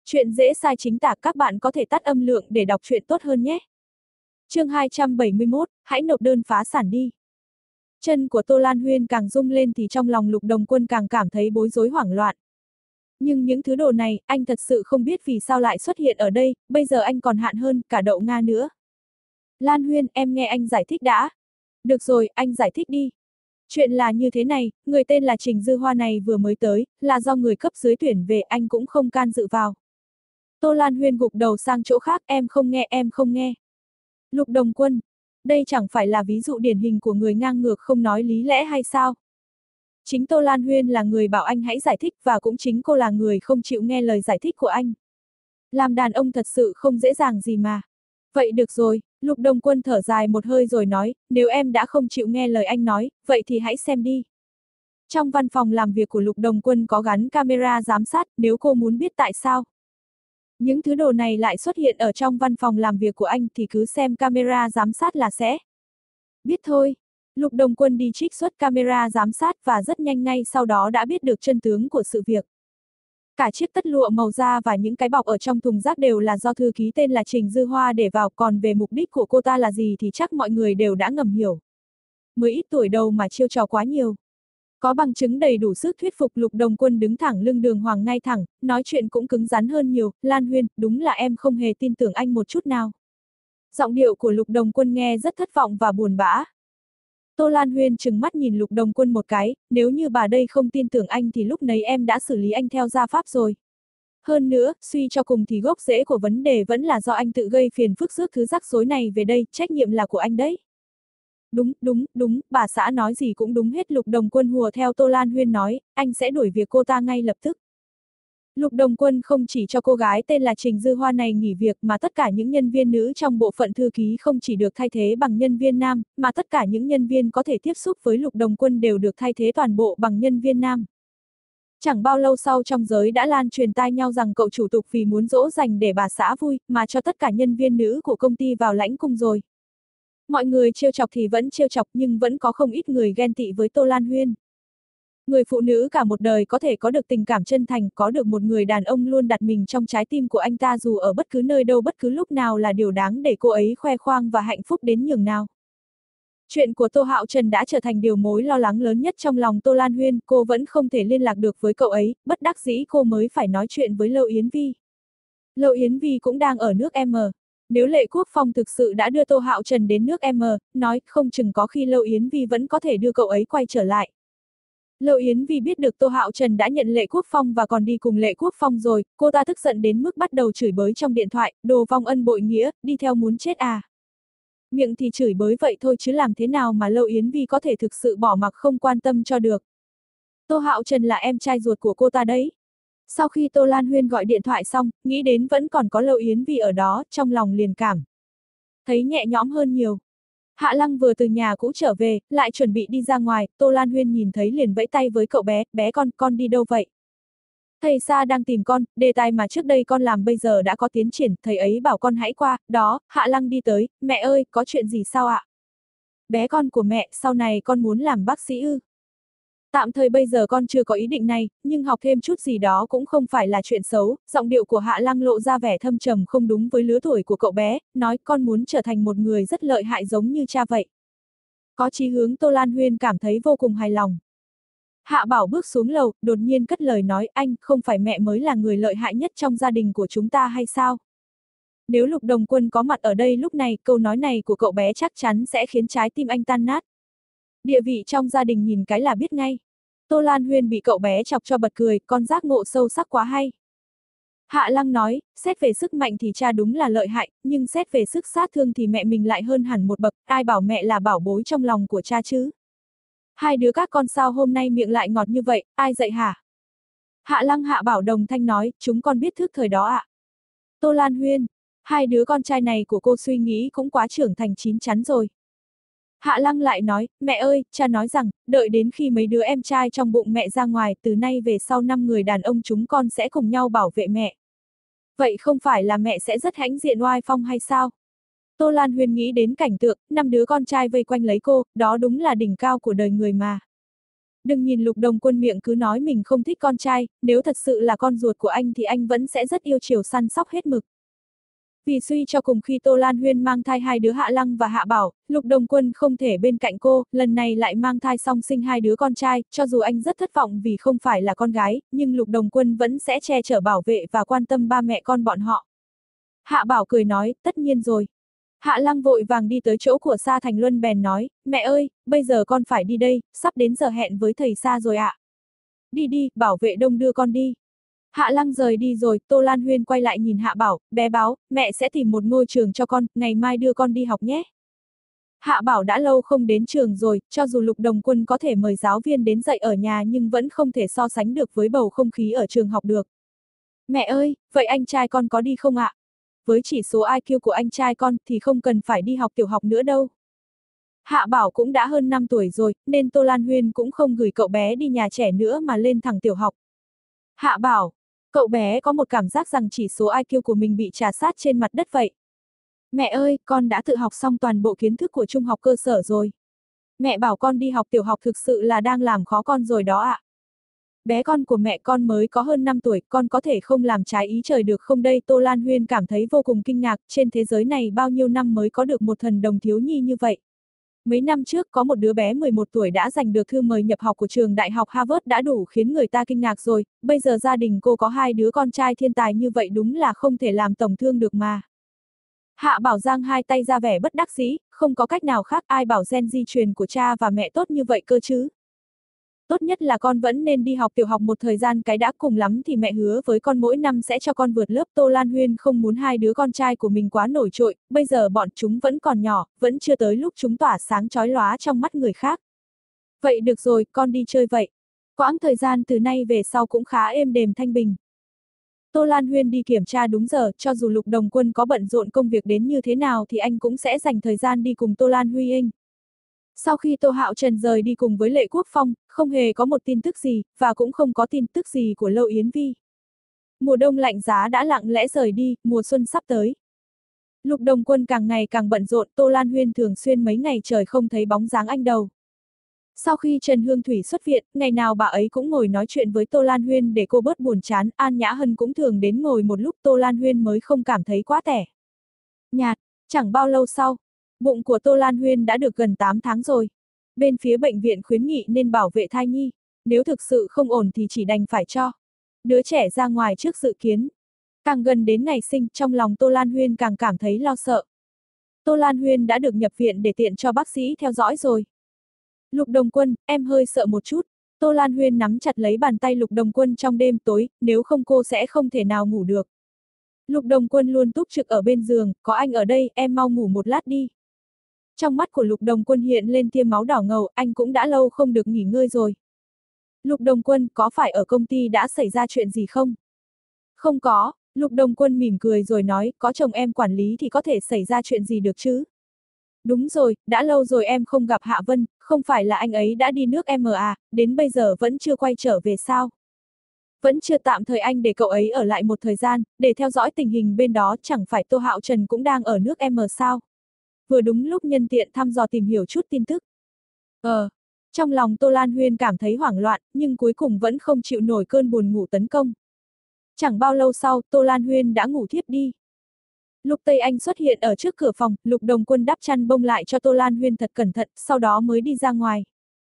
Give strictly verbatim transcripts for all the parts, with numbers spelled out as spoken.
Chuyện dễ sai chính tả, các bạn có thể tắt âm lượng để đọc truyện tốt hơn nhé. Chương hai trăm bảy mươi mốt, hãy nộp đơn phá sản đi. Chân của Tô Lan Huyên càng rung lên thì trong lòng Lục Đồng Quân càng cảm thấy bối rối hoảng loạn. Nhưng những thứ đồ này, anh thật sự không biết vì sao lại xuất hiện ở đây, bây giờ anh còn hạn hơn cả đậu Nga nữa. Lan Huyên, em nghe anh giải thích đã. Được rồi, anh giải thích đi. Chuyện là như thế này, người tên là Trình Dư Hoa này vừa mới tới, là do người cấp dưới tuyển về, anh cũng không can dự vào. Tô Lan Huyên gục đầu sang chỗ khác, em không nghe, em không nghe. Lục Đồng Quân, đây chẳng phải là ví dụ điển hình của người ngang ngược không nói lý lẽ hay sao? Chính Tô Lan Huyên là người bảo anh hãy giải thích và cũng chính cô là người không chịu nghe lời giải thích của anh. Làm đàn ông thật sự không dễ dàng gì mà. Vậy được rồi, Lục Đồng Quân thở dài một hơi rồi nói, nếu em đã không chịu nghe lời anh nói, vậy thì hãy xem đi. Trong văn phòng làm việc của Lục Đồng Quân có gắn camera giám sát, nếu cô muốn biết tại sao những thứ đồ này lại xuất hiện ở trong văn phòng làm việc của anh thì cứ xem camera giám sát là sẽ biết thôi. Lục Đồng Quân đi trích xuất camera giám sát và rất nhanh ngay sau đó đã biết được chân tướng của sự việc. Cả chiếc tất lụa màu da và những cái bọc ở trong thùng rác đều là do thư ký tên là Trình Dư Hoa để vào, còn về mục đích của cô ta là gì thì chắc mọi người đều đã ngầm hiểu. Mới ít tuổi đầu mà chiêu trò quá nhiều. Có bằng chứng đầy đủ sức thuyết phục, Lục Đồng Quân đứng thẳng lưng đường hoàng ngay thẳng, nói chuyện cũng cứng rắn hơn nhiều. Lan Huyên, đúng là em không hề tin tưởng anh một chút nào. Giọng điệu của Lục Đồng Quân nghe rất thất vọng và buồn bã. Tô Lan Huyên trừng mắt nhìn Lục Đồng Quân một cái, nếu như bà đây không tin tưởng anh thì lúc nấy em đã xử lý anh theo gia pháp rồi. Hơn nữa, suy cho cùng thì gốc rễ của vấn đề vẫn là do anh tự gây phiền phức rước thứ rắc rối này về đây, trách nhiệm là của anh đấy. Đúng, đúng, đúng, bà xã nói gì cũng đúng hết. Lục Đồng Quân hùa theo Tô Lan Huyên nói, anh sẽ đuổi việc cô ta ngay lập tức. Lục Đồng Quân không chỉ cho cô gái tên là Trình Dư Hoa này nghỉ việc mà tất cả những nhân viên nữ trong bộ phận thư ký không chỉ được thay thế bằng nhân viên nam, mà tất cả những nhân viên có thể tiếp xúc với Lục Đồng Quân đều được thay thế toàn bộ bằng nhân viên nam. Chẳng bao lâu sau trong giới đã lan truyền tai nhau rằng cậu chủ Tục vì muốn dỗ dành để bà xã vui mà cho tất cả nhân viên nữ của công ty vào lãnh cung rồi. Mọi người trêu chọc thì vẫn trêu chọc nhưng vẫn có không ít người ghen tị với Tô Lan Huyên. Người phụ nữ cả một đời có thể có được tình cảm chân thành, có được một người đàn ông luôn đặt mình trong trái tim của anh ta dù ở bất cứ nơi đâu bất cứ lúc nào là điều đáng để cô ấy khoe khoang và hạnh phúc đến nhường nào. Chuyện của Tô Hạo Trần đã trở thành điều mối lo lắng lớn nhất trong lòng Tô Lan Huyên, cô vẫn không thể liên lạc được với cậu ấy, bất đắc dĩ cô mới phải nói chuyện với Lâu Yến Vi. Lâu Yến Vi cũng đang ở nước M. Nếu Lệ Quốc Phong thực sự đã đưa Tô Hạo Trần đến nước M, nói không chừng có khi Lâu Yến Vi vẫn có thể đưa cậu ấy quay trở lại. Lâu Yến Vi biết được Tô Hạo Trần đã nhận Lệ Quốc Phong và còn đi cùng Lệ Quốc Phong rồi, cô ta tức giận đến mức bắt đầu chửi bới trong điện thoại, đồ vong ân bội nghĩa, đi theo muốn chết à. Miệng thì chửi bới vậy thôi chứ làm thế nào mà Lâu Yến Vi có thể thực sự bỏ mặc không quan tâm cho được. Tô Hạo Trần là em trai ruột của cô ta đấy. Sau khi Tô Lan Huyên gọi điện thoại xong, nghĩ đến vẫn còn có Lâu Yến Vi ở đó, trong lòng liền cảm thấy nhẹ nhõm hơn nhiều. Hạ Lăng vừa từ nhà cũ trở về, lại chuẩn bị đi ra ngoài, Tô Lan Huyên nhìn thấy liền vẫy tay với cậu bé, bé con, con đi đâu vậy? Thầy Sa đang tìm con, đề tài mà trước đây con làm bây giờ đã có tiến triển, thầy ấy bảo con hãy qua, đó, Hạ Lăng đi tới, mẹ ơi, có chuyện gì sao ạ? Bé con của mẹ, sau này con muốn làm bác sĩ ư? Tạm thời bây giờ con chưa có ý định này, nhưng học thêm chút gì đó cũng không phải là chuyện xấu. Giọng điệu của Hạ Lăng lộ ra vẻ thâm trầm không đúng với lứa tuổi của cậu bé, nói con muốn trở thành một người rất lợi hại giống như cha vậy. Có chí hướng. Tô Lan Huyên cảm thấy vô cùng hài lòng. Hạ Bảo bước xuống lầu, đột nhiên cất lời nói, anh, không phải mẹ mới là người lợi hại nhất trong gia đình của chúng ta hay sao? Nếu Lục Đồng Quân có mặt ở đây lúc này, câu nói này của cậu bé chắc chắn sẽ khiến trái tim anh tan nát. Địa vị trong gia đình nhìn cái là biết ngay. Tô Lan Huyên bị cậu bé chọc cho bật cười, con giác ngộ sâu sắc quá hay. Hạ Lăng nói, xét về sức mạnh thì cha đúng là lợi hại, nhưng xét về sức sát thương thì mẹ mình lại hơn hẳn một bậc, ai bảo mẹ là bảo bối trong lòng của cha chứ. Hai đứa các con sao hôm nay miệng lại ngọt như vậy, ai dạy hả? Hạ Lăng Hạ Bảo đồng thanh nói, chúng con biết thức thời đó ạ. Tô Lan Huyên, hai đứa con trai này của cô suy nghĩ cũng quá trưởng thành chín chắn rồi. Hạ Lăng lại nói, mẹ ơi, cha nói rằng, đợi đến khi mấy đứa em trai trong bụng mẹ ra ngoài, từ nay về sau năm người đàn ông chúng con sẽ cùng nhau bảo vệ mẹ. Vậy không phải là mẹ sẽ rất hãnh diện oai phong hay sao? Tô Lan Huyên nghĩ đến cảnh tượng, năm đứa con trai vây quanh lấy cô, đó đúng là đỉnh cao của đời người mà. Đừng nhìn Lục Đồng Quân miệng cứ nói mình không thích con trai, nếu thật sự là con ruột của anh thì anh vẫn sẽ rất yêu chiều săn sóc hết mực. Vì suy cho cùng khi Tô Lan Huyên mang thai hai đứa Hạ Lăng và Hạ Bảo, Lục Đồng Quân không thể bên cạnh cô, lần này lại mang thai song sinh hai đứa con trai, cho dù anh rất thất vọng vì không phải là con gái, nhưng Lục Đồng Quân vẫn sẽ che chở bảo vệ và quan tâm ba mẹ con bọn họ. Hạ Bảo cười nói, tất nhiên rồi. Hạ Lăng vội vàng đi tới chỗ của Sa Thành Luân bèn nói, mẹ ơi, bây giờ con phải đi đây, sắp đến giờ hẹn với thầy Sa rồi ạ. Đi đi, bảo vệ đông đưa con đi. Hạ Lăng rời đi rồi, Tô Lan Huyên quay lại nhìn Hạ Bảo, bé Báo, mẹ sẽ tìm một ngôi trường cho con, ngày mai đưa con đi học nhé. Hạ Bảo đã lâu không đến trường rồi, cho dù Lục Đồng Quân có thể mời giáo viên đến dạy ở nhà nhưng vẫn không thể so sánh được với bầu không khí ở trường học được. Mẹ ơi, vậy anh trai con có đi không ạ? Với chỉ số i kiu của anh trai con thì không cần phải đi học tiểu học nữa đâu. Hạ Bảo cũng đã hơn năm tuổi rồi, nên Tô Lan Huyên cũng không gửi cậu bé đi nhà trẻ nữa mà lên thẳng tiểu học. Hạ Bảo, cậu bé có một cảm giác rằng chỉ số i kiu của mình bị trà sát trên mặt đất vậy. Mẹ ơi, con đã tự học xong toàn bộ kiến thức của trung học cơ sở rồi. Mẹ bảo con đi học tiểu học thực sự là đang làm khó con rồi đó ạ. Bé con của mẹ con mới có hơn năm tuổi, con có thể không làm trái ý trời được không đây? Tô Lan Huyên cảm thấy vô cùng kinh ngạc, trên thế giới này bao nhiêu năm mới có được một thần đồng thiếu nhi như vậy. Mấy năm trước có một đứa bé mười một tuổi đã giành được thư mời nhập học của trường đại học Harvard đã đủ khiến người ta kinh ngạc rồi, bây giờ gia đình cô có hai đứa con trai thiên tài như vậy đúng là không thể làm tổn thương được mà. Hạ Bảo giang hai tay ra vẻ bất đắc dĩ, không có cách nào khác, ai bảo gen di truyền của cha và mẹ tốt như vậy cơ chứ. Tốt nhất là con vẫn nên đi học tiểu học một thời gian cái đã, cùng lắm thì mẹ hứa với con mỗi năm sẽ cho con vượt lớp. Tô Lan Huyên không muốn hai đứa con trai của mình quá nổi trội, bây giờ bọn chúng vẫn còn nhỏ, vẫn chưa tới lúc chúng tỏa sáng chói lóa trong mắt người khác. Vậy được rồi, con đi chơi vậy. Quãng thời gian từ nay về sau cũng khá êm đềm thanh bình. Tô Lan Huyên đi kiểm tra đúng giờ, cho dù Lục Đồng Quân có bận rộn công việc đến như thế nào thì anh cũng sẽ dành thời gian đi cùng Tô Lan Huy Anh. Sau khi Tô Hạo Trần rời đi cùng với Lệ Quốc Phong, không hề có một tin tức gì, và cũng không có tin tức gì của Lâu Yến Vi. Mùa đông lạnh giá đã lặng lẽ rời đi, mùa xuân sắp tới. Lục Đồng Quân càng ngày càng bận rộn, Tô Lan Huyên thường xuyên mấy ngày trời không thấy bóng dáng anh đâu. Sau khi Trần Hương Thủy xuất viện, ngày nào bà ấy cũng ngồi nói chuyện với Tô Lan Huyên để cô bớt buồn chán, An Nhã Hân cũng thường đến ngồi một lúc, Tô Lan Huyên mới không cảm thấy quá tẻ nhạt. Chẳng bao lâu sau, bụng của Tô Lan Huyên đã được gần tám tháng rồi. Bên phía bệnh viện khuyến nghị nên bảo vệ thai nhi, nếu thực sự không ổn thì chỉ đành phải cho đứa trẻ ra ngoài trước dự kiến. Càng gần đến ngày sinh, trong lòng Tô Lan Huyên càng cảm thấy lo sợ. Tô Lan Huyên đã được nhập viện để tiện cho bác sĩ theo dõi rồi. Lục Đồng Quân, em hơi sợ một chút. Tô Lan Huyên nắm chặt lấy bàn tay Lục Đồng Quân trong đêm tối, nếu không cô sẽ không thể nào ngủ được. Lục Đồng Quân luôn túc trực ở bên giường, có anh ở đây, em mau ngủ một lát đi. Trong mắt của Lục Đồng Quân hiện lên tia máu đỏ ngầu, anh cũng đã lâu không được nghỉ ngơi rồi. Lục Đồng Quân, có phải ở công ty đã xảy ra chuyện gì không? Không có, Lục Đồng Quân mỉm cười rồi nói, có chồng em quản lý thì có thể xảy ra chuyện gì được chứ? Đúng rồi, đã lâu rồi em không gặp Hạ Vân, không phải là anh ấy đã đi nước em à, đến bây giờ vẫn chưa quay trở về sao? Vẫn chưa, tạm thời anh để cậu ấy ở lại một thời gian, để theo dõi tình hình bên đó, chẳng phải Tô Hạo Trần cũng đang ở nước em sao? Vừa đúng lúc nhân tiện thăm dò tìm hiểu chút tin tức. Ờ, trong lòng Tô Lan Huyên cảm thấy hoảng loạn, nhưng cuối cùng vẫn không chịu nổi cơn buồn ngủ tấn công. Chẳng bao lâu sau, Tô Lan Huyên đã ngủ thiếp đi. Lục Tây Anh xuất hiện ở trước cửa phòng, Lục Đồng Quân đắp chăn bông lại cho Tô Lan Huyên thật cẩn thận, sau đó mới đi ra ngoài.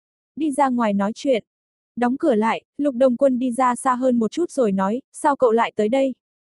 Đi ra ngoài nói chuyện. Đóng cửa lại, Lục Đồng Quân đi ra xa hơn một chút rồi nói, sao cậu lại tới đây?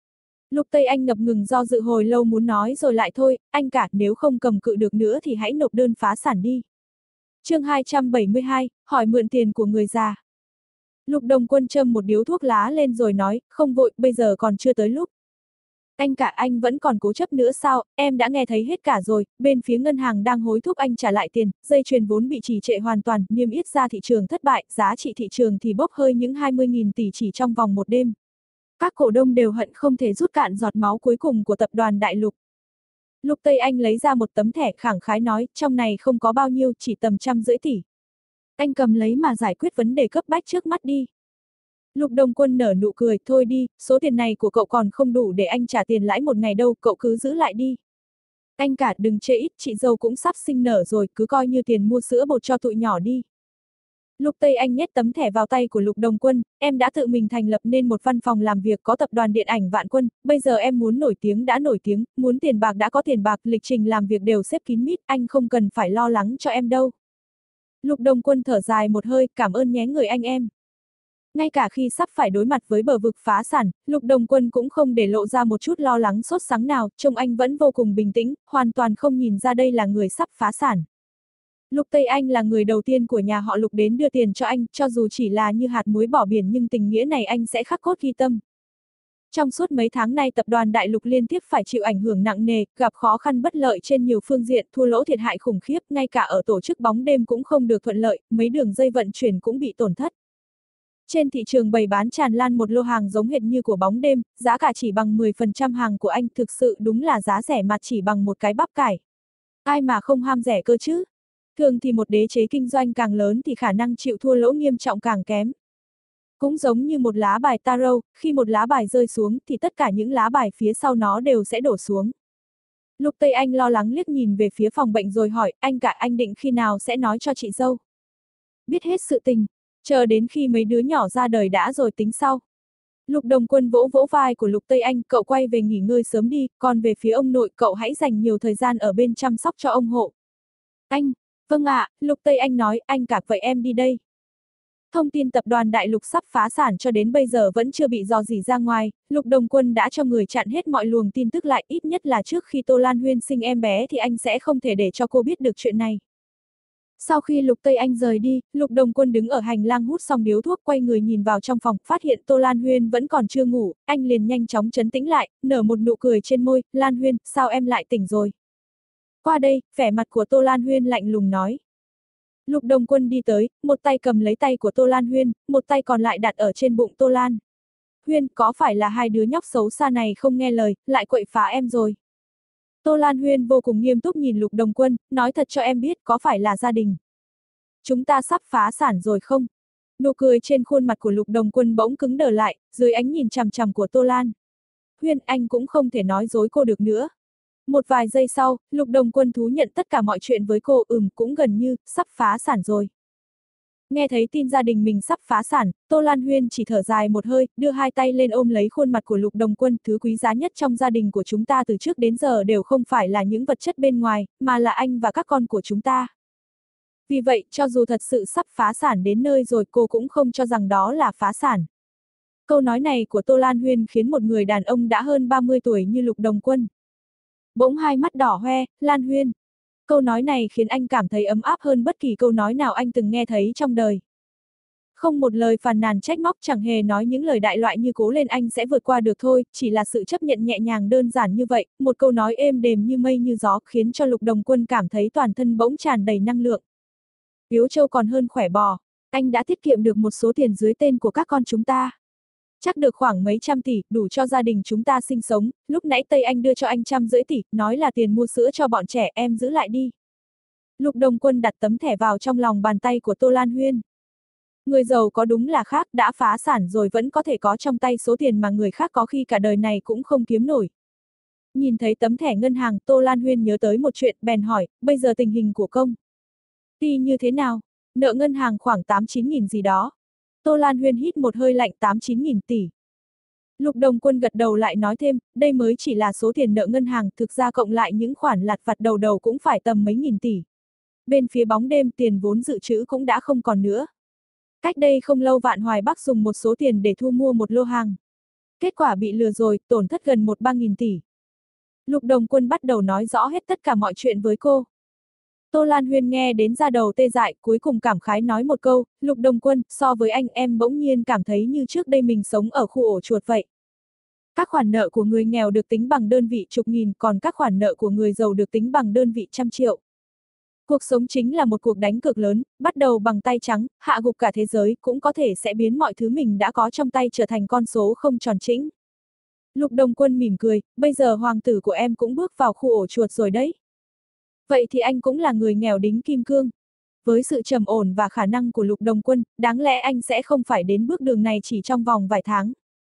Lục Tây Anh ngập ngừng do dự hồi lâu muốn nói rồi lại thôi, anh cả, nếu không cầm cự được nữa thì hãy nộp đơn phá sản đi. Chương hai trăm bảy mươi hai, hỏi mượn tiền của người già. Lục Đồng Quân châm một điếu thuốc lá lên rồi nói, không vội, bây giờ còn chưa tới lúc. Anh cả, anh vẫn còn cố chấp nữa sao, em đã nghe thấy hết cả rồi, bên phía ngân hàng đang hối thúc anh trả lại tiền, dây chuyền vốn bị trì trệ hoàn toàn, niêm yết ra thị trường thất bại, giá trị thị trường thì bốc hơi những hai mươi nghìn tỷ chỉ trong vòng một đêm. Các cổ đông đều hận không thể rút cạn giọt máu cuối cùng của tập đoàn Đại Lục. Lục Tây Anh lấy ra một tấm thẻ khẳng khái nói, trong này không có bao nhiêu, chỉ tầm trăm rưỡi tỷ. Anh cầm lấy mà giải quyết vấn đề cấp bách trước mắt đi. Lục Đồng Quân nở nụ cười, thôi đi, số tiền này của cậu còn không đủ để anh trả tiền lãi một ngày đâu, cậu cứ giữ lại đi. Anh cả đừng chê ít, chị dâu cũng sắp sinh nở rồi, cứ coi như tiền mua sữa bột cho tụi nhỏ đi. Lục Tây Anh nhét tấm thẻ vào tay của Lục Đồng Quân, em đã tự mình thành lập nên một văn phòng làm việc có tập đoàn điện ảnh Vạn Quân, bây giờ em muốn nổi tiếng đã nổi tiếng, muốn tiền bạc đã có tiền bạc, lịch trình làm việc đều xếp kín mít, anh không cần phải lo lắng cho em đâu. Lục Đồng Quân thở dài một hơi, cảm ơn nhé người anh em. Ngay cả khi sắp phải đối mặt với bờ vực phá sản, Lục Đồng Quân cũng không để lộ ra một chút lo lắng sốt sắng nào, trông anh vẫn vô cùng bình tĩnh, hoàn toàn không nhìn ra đây là người sắp phá sản. Lục Tây Anh là người đầu tiên của nhà họ Lục đến đưa tiền cho anh, cho dù chỉ là như hạt muối bỏ biển nhưng tình nghĩa này anh sẽ khắc cốt ghi tâm. Trong suốt mấy tháng nay tập đoàn Đại Lục liên tiếp phải chịu ảnh hưởng nặng nề, gặp khó khăn bất lợi trên nhiều phương diện, thua lỗ thiệt hại khủng khiếp, ngay cả ở tổ chức bóng đêm cũng không được thuận lợi, mấy đường dây vận chuyển cũng bị tổn thất. Trên thị trường bày bán tràn lan một lô hàng giống hệt như của bóng đêm, giá cả chỉ bằng mười phần trăm hàng của anh, thực sự đúng là giá rẻ mặt chỉ bằng một cái bắp cải. Ai mà không ham rẻ cơ chứ? Thường thì một đế chế kinh doanh càng lớn thì khả năng chịu thua lỗ nghiêm trọng càng kém. Cũng giống như một lá bài tarot, khi một lá bài rơi xuống thì tất cả những lá bài phía sau nó đều sẽ đổ xuống. Lục Tây Anh lo lắng liếc nhìn về phía phòng bệnh rồi hỏi, anh cả anh định khi nào sẽ nói cho chị dâu? Biết hết sự tình, chờ đến khi mấy đứa nhỏ ra đời đã rồi tính sau. Lục Đồng Quân vỗ vỗ vai của Lục Tây Anh, cậu quay về nghỉ ngơi sớm đi, còn về phía ông nội cậu hãy dành nhiều thời gian ở bên chăm sóc cho ông hộ. Anh, vâng ạ, à, Lục Tây Anh nói, anh cả vậy em đi đây. Thông tin tập đoàn Đại Lục sắp phá sản cho đến bây giờ vẫn chưa bị rò rỉ ra ngoài, Lục Đồng Quân đã cho người chặn hết mọi luồng tin tức lại, ít nhất là trước khi Tô Lan Huyên sinh em bé thì anh sẽ không thể để cho cô biết được chuyện này. Sau khi Lục Tây Anh rời đi, Lục Đồng Quân đứng ở hành lang hút xong điếu thuốc, quay người nhìn vào trong phòng, phát hiện Tô Lan Huyên vẫn còn chưa ngủ, anh liền nhanh chóng trấn tĩnh lại, nở một nụ cười trên môi, Lan Huyên, sao em lại tỉnh rồi? Qua đây, vẻ mặt của Tô Lan Huyên lạnh lùng nói. Lục Đồng Quân đi tới, một tay cầm lấy tay của Tô Lan Huyên, một tay còn lại đặt ở trên bụng Tô Lan. Huyên, có phải là hai đứa nhóc xấu xa này không nghe lời, lại quậy phá em rồi? Tô Lan Huyên vô cùng nghiêm túc nhìn Lục Đồng Quân, nói thật cho em biết, có phải là gia đình chúng ta sắp phá sản rồi không? Nụ cười trên khuôn mặt của Lục Đồng Quân bỗng cứng đờ lại, dưới ánh nhìn chằm chằm của Tô Lan. Huyên, anh cũng không thể nói dối cô được nữa. Một vài giây sau, Lục Đồng Quân thú nhận tất cả mọi chuyện với cô, ừm, cũng gần như, sắp phá sản rồi. Nghe thấy tin gia đình mình sắp phá sản, Tô Lan Huyên chỉ thở dài một hơi, đưa hai tay lên ôm lấy khuôn mặt của Lục Đồng Quân, thứ quý giá nhất trong gia đình của chúng ta từ trước đến giờ đều không phải là những vật chất bên ngoài, mà là anh và các con của chúng ta. Vì vậy, cho dù thật sự sắp phá sản đến nơi rồi cô cũng không cho rằng đó là phá sản. Câu nói này của Tô Lan Huyên khiến một người đàn ông đã hơn ba mươi tuổi như Lục Đồng Quân bỗng hai mắt đỏ hoe, Lan Huyên. Câu nói này khiến anh cảm thấy ấm áp hơn bất kỳ câu nói nào anh từng nghe thấy trong đời. Không một lời phàn nàn trách móc, chẳng hề nói những lời đại loại như cố lên anh sẽ vượt qua được thôi, chỉ là sự chấp nhận nhẹ nhàng đơn giản như vậy, một câu nói êm đềm như mây như gió khiến cho Lục Đồng Quân cảm thấy toàn thân bỗng tràn đầy năng lượng. Yếu trâu còn hơn khỏe bò, anh đã tiết kiệm được một số tiền dưới tên của các con chúng ta. Chắc được khoảng mấy trăm tỷ, đủ cho gia đình chúng ta sinh sống, lúc nãy Tây Anh đưa cho anh trăm rưỡi tỷ, nói là tiền mua sữa cho bọn trẻ, em giữ lại đi. Lục Đồng Quân đặt tấm thẻ vào trong lòng bàn tay của Tô Lan Huyên. Người giàu có đúng là khác, đã phá sản rồi vẫn có thể có trong tay số tiền mà người khác có khi cả đời này cũng không kiếm nổi. Nhìn thấy tấm thẻ ngân hàng, Tô Lan Huyên nhớ tới một chuyện, bèn hỏi, bây giờ tình hình của công ty như thế nào? Nợ ngân hàng khoảng tám chín nghìn gì đó. Tô Lan Huyên hít một hơi lạnh, tám chín nghìn tỷ. Lục Đồng Quân gật đầu lại nói thêm, đây mới chỉ là số tiền nợ ngân hàng, thực ra cộng lại những khoản lặt vặt đầu đầu cũng phải tầm mấy nghìn tỷ. Bên phía bóng đêm tiền vốn dự trữ cũng đã không còn nữa. Cách đây không lâu Vạn Hoài Bắc dùng một số tiền để thu mua một lô hàng. Kết quả bị lừa rồi, tổn thất gần một ba nghìn tỷ. Lục Đồng Quân bắt đầu nói rõ hết tất cả mọi chuyện với cô. Tô Lan Huyên nghe đến da đầu tê dại, cuối cùng cảm khái nói một câu, Lục Đồng Quân, so với anh em bỗng nhiên cảm thấy như trước đây mình sống ở khu ổ chuột vậy. Các khoản nợ của người nghèo được tính bằng đơn vị chục nghìn, còn các khoản nợ của người giàu được tính bằng đơn vị trăm triệu. Cuộc sống chính là một cuộc đánh cược lớn, bắt đầu bằng tay trắng, hạ gục cả thế giới, cũng có thể sẽ biến mọi thứ mình đã có trong tay trở thành con số không tròn chỉnh. Lục Đồng Quân mỉm cười, bây giờ hoàng tử của em cũng bước vào khu ổ chuột rồi đấy. Vậy thì anh cũng là người nghèo đính kim cương. Với sự trầm ổn và khả năng của Lục Đồng Quân, đáng lẽ anh sẽ không phải đến bước đường này chỉ trong vòng vài tháng.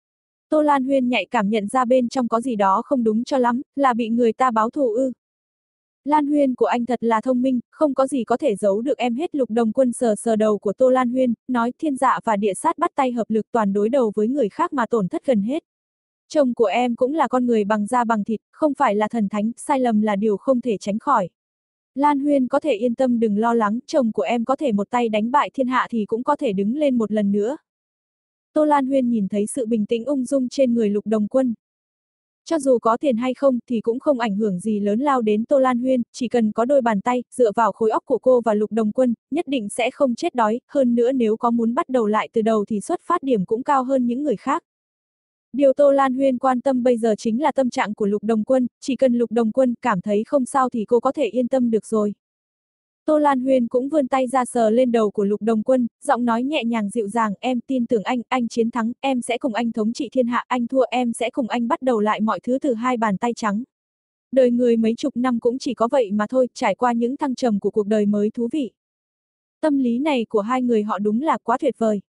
Tô Lan Huyên nhạy cảm nhận ra bên trong có gì đó không đúng cho lắm, là bị người ta báo thù ư. Lan Huyên của anh thật là thông minh, không có gì có thể giấu được em hết. Lục Đồng Quân sờ sờ đầu của Tô Lan Huyên, nói thiên dạ và địa sát bắt tay hợp lực toàn đối đầu với người khác mà tổn thất gần hết. Chồng của em cũng là con người bằng da bằng thịt, không phải là thần thánh, sai lầm là điều không thể tránh khỏi. Lan Huyên có thể yên tâm đừng lo lắng, chồng của em có thể một tay đánh bại thiên hạ thì cũng có thể đứng lên một lần nữa. Tô Lan Huyên nhìn thấy sự bình tĩnh ung dung trên người Lục Đồng Quân. Cho dù có tiền hay không thì cũng không ảnh hưởng gì lớn lao đến Tô Lan Huyên, chỉ cần có đôi bàn tay, dựa vào khối óc của cô và Lục Đồng Quân, nhất định sẽ không chết đói, hơn nữa nếu có muốn bắt đầu lại từ đầu thì xuất phát điểm cũng cao hơn những người khác. Điều Tô Lan Huyên quan tâm bây giờ chính là tâm trạng của Lục Đồng Quân, chỉ cần Lục Đồng Quân cảm thấy không sao thì cô có thể yên tâm được rồi. Tô Lan Huyên cũng vươn tay ra sờ lên đầu của Lục Đồng Quân, giọng nói nhẹ nhàng dịu dàng, em tin tưởng anh, anh chiến thắng, em sẽ cùng anh thống trị thiên hạ, anh thua em sẽ cùng anh bắt đầu lại mọi thứ từ hai bàn tay trắng. Đời người mấy chục năm cũng chỉ có vậy mà thôi, trải qua những thăng trầm của cuộc đời mới thú vị. Tâm lý này của hai người họ đúng là quá tuyệt vời.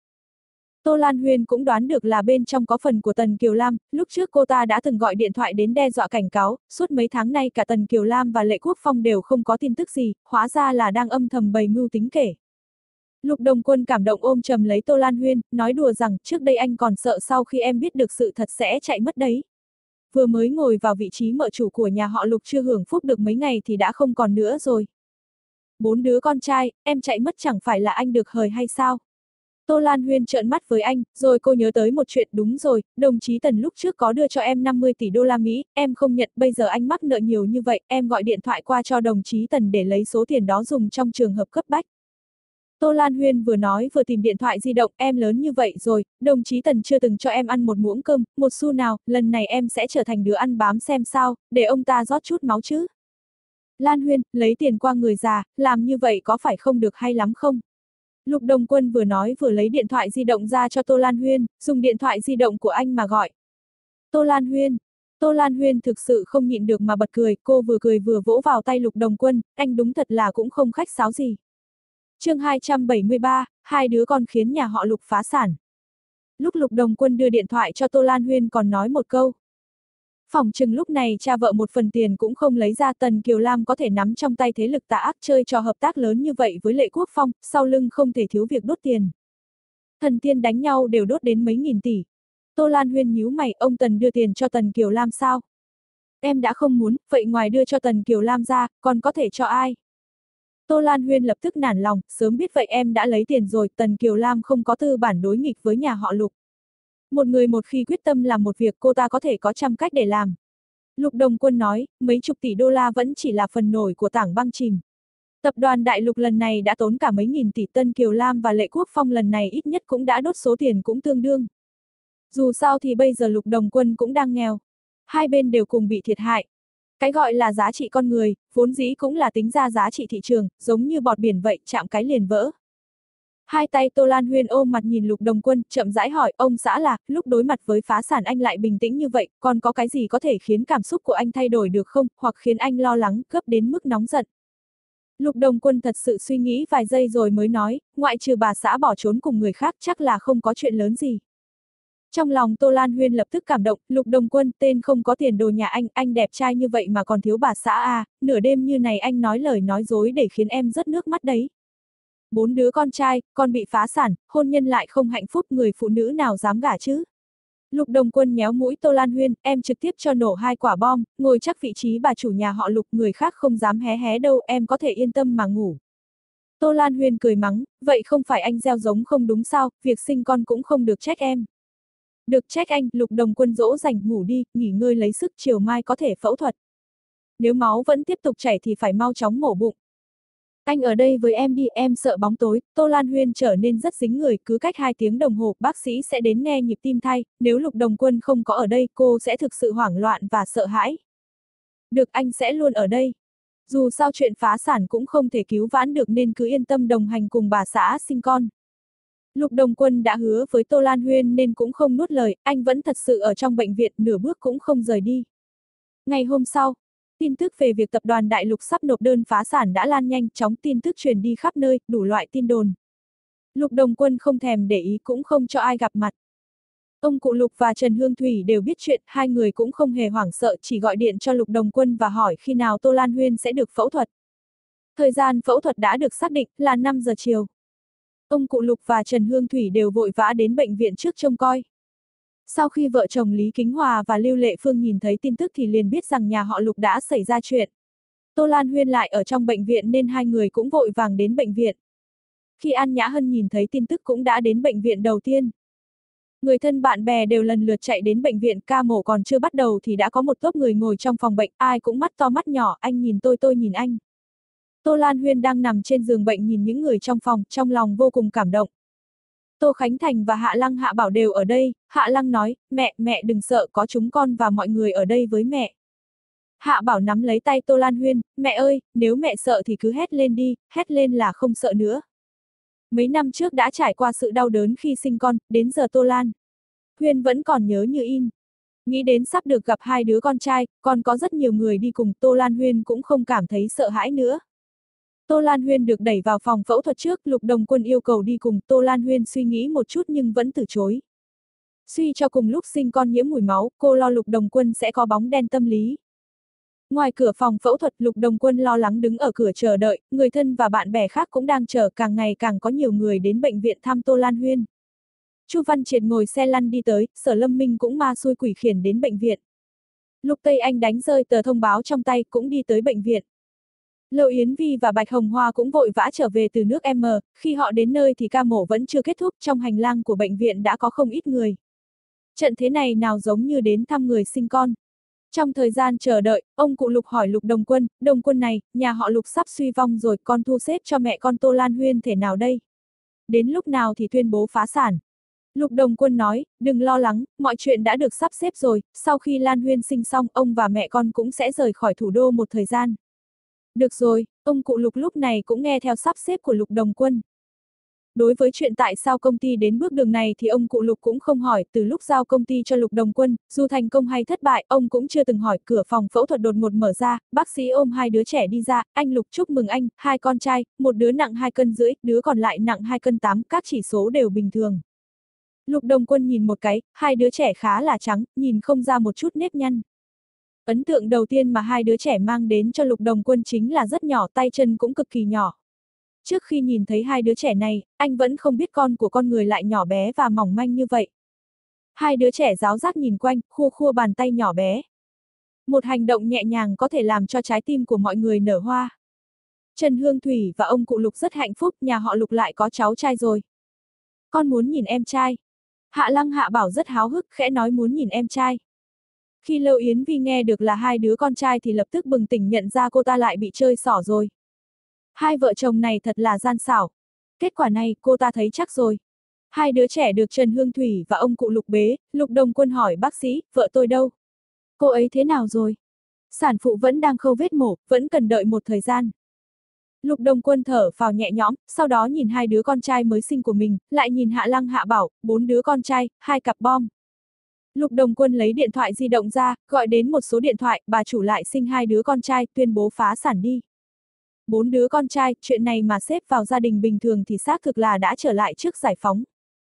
Tô Lan Huyên cũng đoán được là bên trong có phần của Tần Kiều Lam, lúc trước cô ta đã từng gọi điện thoại đến đe dọa cảnh cáo, suốt mấy tháng nay cả Tần Kiều Lam và Lệ Quốc Phong đều không có tin tức gì, hóa ra là đang âm thầm bày mưu tính kể. Lục Đồng Quân cảm động ôm chầm lấy Tô Lan Huyên, nói đùa rằng trước đây anh còn sợ sau khi em biết được sự thật sẽ chạy mất đấy. Vừa mới ngồi vào vị trí mợ chủ của nhà họ Lục chưa hưởng phúc được mấy ngày thì đã không còn nữa rồi. Bốn đứa con trai, em chạy mất chẳng phải là anh được hời hay sao? Tô Lan Huyên trợn mắt với anh, rồi cô nhớ tới một chuyện, đúng rồi, đồng chí Tần lúc trước có đưa cho em năm mươi tỷ đô la Mỹ, em không nhận, bây giờ anh mắc nợ nhiều như vậy, em gọi điện thoại qua cho đồng chí Tần để lấy số tiền đó dùng trong trường hợp cấp bách. Tô Lan Huyên vừa nói vừa tìm điện thoại di động, em lớn như vậy rồi, đồng chí Tần chưa từng cho em ăn một muỗng cơm, một xu nào, lần này em sẽ trở thành đứa ăn bám xem sao, để ông ta rót chút máu chứ. Lan Huyên, lấy tiền qua người già, làm như vậy có phải không được hay lắm không? Lục Đồng Quân vừa nói vừa lấy điện thoại di động ra cho Tô Lan Huyên, dùng điện thoại di động của anh mà gọi. Tô Lan Huyên. Tô Lan Huyên thực sự không nhịn được mà bật cười, cô vừa cười vừa vỗ vào tay Lục Đồng Quân, anh đúng thật là cũng không khách sáo gì. Chương hai trăm bảy mươi ba, hai đứa con khiến nhà họ Lục phá sản. Lúc Lục Đồng Quân đưa điện thoại cho Tô Lan Huyên còn nói một câu. Phỏng chừng lúc này cha vợ một phần tiền cũng không lấy ra, Tần Kiều Lam có thể nắm trong tay thế lực tà ác chơi trò hợp tác lớn như vậy với Lệ Quốc Phong, sau lưng không thể thiếu việc đốt tiền. Thần tiên đánh nhau đều đốt đến mấy nghìn tỷ. Tô Lan Huyên nhíu mày, ông Tần đưa tiền cho Tần Kiều Lam sao? Em đã không muốn, vậy ngoài đưa cho Tần Kiều Lam ra, còn có thể cho ai? Tô Lan Huyên lập tức nản lòng, sớm biết vậy em đã lấy tiền rồi, Tần Kiều Lam không có tư bản đối nghịch với nhà họ Lục. Một người một khi quyết tâm làm một việc cô ta có thể có trăm cách để làm. Lục Đồng Quân nói, mấy chục tỷ đô la vẫn chỉ là phần nổi của tảng băng chìm. Tập đoàn Đại Lục lần này đã tốn cả mấy nghìn tỷ, Tân Kiều Lam và Lệ Quốc Phong lần này ít nhất cũng đã đốt số tiền cũng tương đương. Dù sao thì bây giờ Lục Đồng Quân cũng đang nghèo. Hai bên đều cùng bị thiệt hại. Cái gọi là giá trị con người, vốn dĩ cũng là tính ra giá trị thị trường, giống như bọt biển vậy, chạm cái liền vỡ. Hai tay Tô Lan Huyên ôm mặt nhìn Lục Đồng Quân, chậm rãi hỏi, ông xã là, lúc đối mặt với phá sản anh lại bình tĩnh như vậy, còn có cái gì có thể khiến cảm xúc của anh thay đổi được không, hoặc khiến anh lo lắng, gấp đến mức nóng giận. Lục Đồng Quân thật sự suy nghĩ vài giây rồi mới nói, ngoại trừ bà xã bỏ trốn cùng người khác chắc là không có chuyện lớn gì. Trong lòng Tô Lan Huyên lập tức cảm động, Lục Đồng Quân, tên không có tiền đồ nhà anh, anh đẹp trai như vậy mà còn thiếu bà xã à, nửa đêm như này anh nói lời nói dối để khiến em rớt nước mắt đấy. Bốn đứa con trai, con bị phá sản, hôn nhân lại không hạnh phúc, người phụ nữ nào dám gả chứ? Lục Đồng Quân nhéo mũi Tô Lan Huyên, em trực tiếp cho nổ hai quả bom, ngồi chắc vị trí bà chủ nhà họ Lục, người khác không dám hé hé đâu, em có thể yên tâm mà ngủ. Tô Lan Huyên cười mắng, vậy không phải anh gieo giống không đúng sao, việc sinh con cũng không được trách em. Được trách anh, Lục Đồng Quân dỗ dành, ngủ đi, nghỉ ngơi lấy sức, chiều mai có thể phẫu thuật. Nếu máu vẫn tiếp tục chảy thì phải mau chóng mổ bụng. Anh ở đây với em đi, em sợ bóng tối. Tô Lan Huyên trở nên rất dính người, cứ cách hai tiếng đồng hồ, bác sĩ sẽ đến nghe nhịp tim thay, nếu Lục Đồng Quân không có ở đây, cô sẽ thực sự hoảng loạn và sợ hãi. Được, anh sẽ luôn ở đây. Dù sao chuyện phá sản cũng không thể cứu vãn được nên cứ yên tâm đồng hành cùng bà xã sinh con. Lục Đồng Quân đã hứa với Tô Lan Huyên nên cũng không nuốt lời, anh vẫn thật sự ở trong bệnh viện, nửa bước cũng không rời đi. Ngày hôm sau, tin tức về việc tập đoàn Đại Lục sắp nộp đơn phá sản đã lan nhanh chóng, tin tức truyền đi khắp nơi, đủ loại tin đồn. Lục Đồng Quân không thèm để ý cũng không cho ai gặp mặt. Ông cụ Lục và Trần Hương Thủy đều biết chuyện, hai người cũng không hề hoảng sợ, chỉ gọi điện cho Lục Đồng Quân và hỏi khi nào Tô Lan Huyên sẽ được phẫu thuật. Thời gian phẫu thuật đã được xác định là năm giờ chiều. Ông cụ Lục và Trần Hương Thủy đều vội vã đến bệnh viện trước trông coi. Sau khi vợ chồng Lý Kính Hòa và Lưu Lệ Phương nhìn thấy tin tức thì liền biết rằng nhà họ Lục đã xảy ra chuyện. Tô Lan Huyên lại ở trong bệnh viện nên hai người cũng vội vàng đến bệnh viện. Khi An Nhã Hân nhìn thấy tin tức cũng đã đến bệnh viện đầu tiên. Người thân bạn bè đều lần lượt chạy đến bệnh viện, ca mổ còn chưa bắt đầu thì đã có một tốp người ngồi trong phòng bệnh, ai cũng mắt to mắt nhỏ, anh nhìn tôi tôi nhìn anh. Tô Lan Huyên đang nằm trên giường bệnh nhìn những người trong phòng, trong lòng vô cùng cảm động. Tô Khánh Thành và Hạ Lăng Hạ Bảo đều ở đây, Hạ Lăng nói, mẹ, mẹ đừng sợ, có chúng con và mọi người ở đây với mẹ. Hạ Bảo nắm lấy tay Tô Lan Huyên, mẹ ơi, nếu mẹ sợ thì cứ hét lên đi, hét lên là không sợ nữa. Mấy năm trước đã trải qua sự đau đớn khi sinh con, đến giờ Tô Lan Huyên vẫn còn nhớ như in. Nghĩ đến sắp được gặp hai đứa con trai, còn có rất nhiều người đi cùng, Tô Lan Huyên cũng không cảm thấy sợ hãi nữa. Tô Lan Huyên được đẩy vào phòng phẫu thuật trước, Lục Đồng Quân yêu cầu đi cùng, Tô Lan Huyên suy nghĩ một chút nhưng vẫn từ chối. Suy cho cùng lúc sinh con nhiễm mùi máu, cô lo Lục Đồng Quân sẽ có bóng đen tâm lý. Ngoài cửa phòng phẫu thuật, Lục Đồng Quân lo lắng đứng ở cửa chờ đợi, người thân và bạn bè khác cũng đang chờ, càng ngày càng có nhiều người đến bệnh viện thăm Tô Lan Huyên. Chu Văn Triệt ngồi xe lăn đi tới, Sở Lâm Minh cũng ma xui quỷ khiển đến bệnh viện. Lục Tây Anh đánh rơi tờ thông báo trong tay cũng đi tới bệnh viện. Lâu Yến Vi và Bạch Hồng Hoa cũng vội vã trở về từ nước M, khi họ đến nơi thì ca mổ vẫn chưa kết thúc, trong hành lang của bệnh viện đã có không ít người. Trận thế này nào giống như đến thăm người sinh con. Trong thời gian chờ đợi, ông cụ Lục hỏi Lục Đồng Quân, Đồng Quân này, nhà họ Lục sắp suy vong rồi, con thu xếp cho mẹ con Tô Lan Huyên thế nào đây? Đến lúc nào thì tuyên bố phá sản? Lục Đồng Quân nói, đừng lo lắng, mọi chuyện đã được sắp xếp rồi, sau khi Lan Huyên sinh xong, ông và mẹ con cũng sẽ rời khỏi thủ đô một thời gian. Được rồi, ông cụ Lục lúc này cũng nghe theo sắp xếp của Lục Đồng Quân. Đối với chuyện tại sao công ty đến bước đường này thì ông cụ Lục cũng không hỏi, từ lúc giao công ty cho Lục Đồng Quân, dù thành công hay thất bại, ông cũng chưa từng hỏi. Cửa phòng phẫu thuật đột ngột mở ra, bác sĩ ôm hai đứa trẻ đi ra, anh Lục chúc mừng anh, hai con trai, một đứa nặng hai cân rưỡi, đứa còn lại nặng hai cân tám, các chỉ số đều bình thường. Lục Đồng Quân nhìn một cái, hai đứa trẻ khá là trắng, nhìn không ra một chút nếp nhăn. Ấn tượng đầu tiên mà hai đứa trẻ mang đến cho Lục Đồng Quân chính là rất nhỏ, tay chân cũng cực kỳ nhỏ. Trước khi nhìn thấy hai đứa trẻ này, anh vẫn không biết con của con người lại nhỏ bé và mỏng manh như vậy. Hai đứa trẻ ráo rác nhìn quanh, khua khua bàn tay nhỏ bé. Một hành động nhẹ nhàng có thể làm cho trái tim của mọi người nở hoa. Trần Hương Thủy và ông cụ Lục rất hạnh phúc, nhà họ Lục lại có cháu trai rồi. Con muốn nhìn em trai. Hạ Lăng Hạ Bảo rất háo hức, khẽ nói muốn nhìn em trai. Khi Lâu Yến Vi nghe được là hai đứa con trai thì lập tức bừng tỉnh, nhận ra cô ta lại bị chơi xỏ rồi. Hai vợ chồng này thật là gian xảo. Kết quả này, cô ta thấy chắc rồi. Hai đứa trẻ được Trần Hương Thủy và ông cụ Lục bế, Lục Đồng Quân hỏi bác sĩ, vợ tôi đâu? Cô ấy thế nào rồi? Sản phụ vẫn đang khâu vết mổ, vẫn cần đợi một thời gian. Lục Đồng Quân thở phào nhẹ nhõm, sau đó nhìn hai đứa con trai mới sinh của mình, lại nhìn Hạ Lăng Hạ Bảo, bốn đứa con trai, hai cặp bom. Lục Đồng Quân lấy điện thoại di động ra, gọi đến một số điện thoại, bà chủ lại sinh hai đứa con trai, tuyên bố phá sản đi. Bốn đứa con trai, chuyện này mà xếp vào gia đình bình thường thì xác thực là đã trở lại trước giải phóng.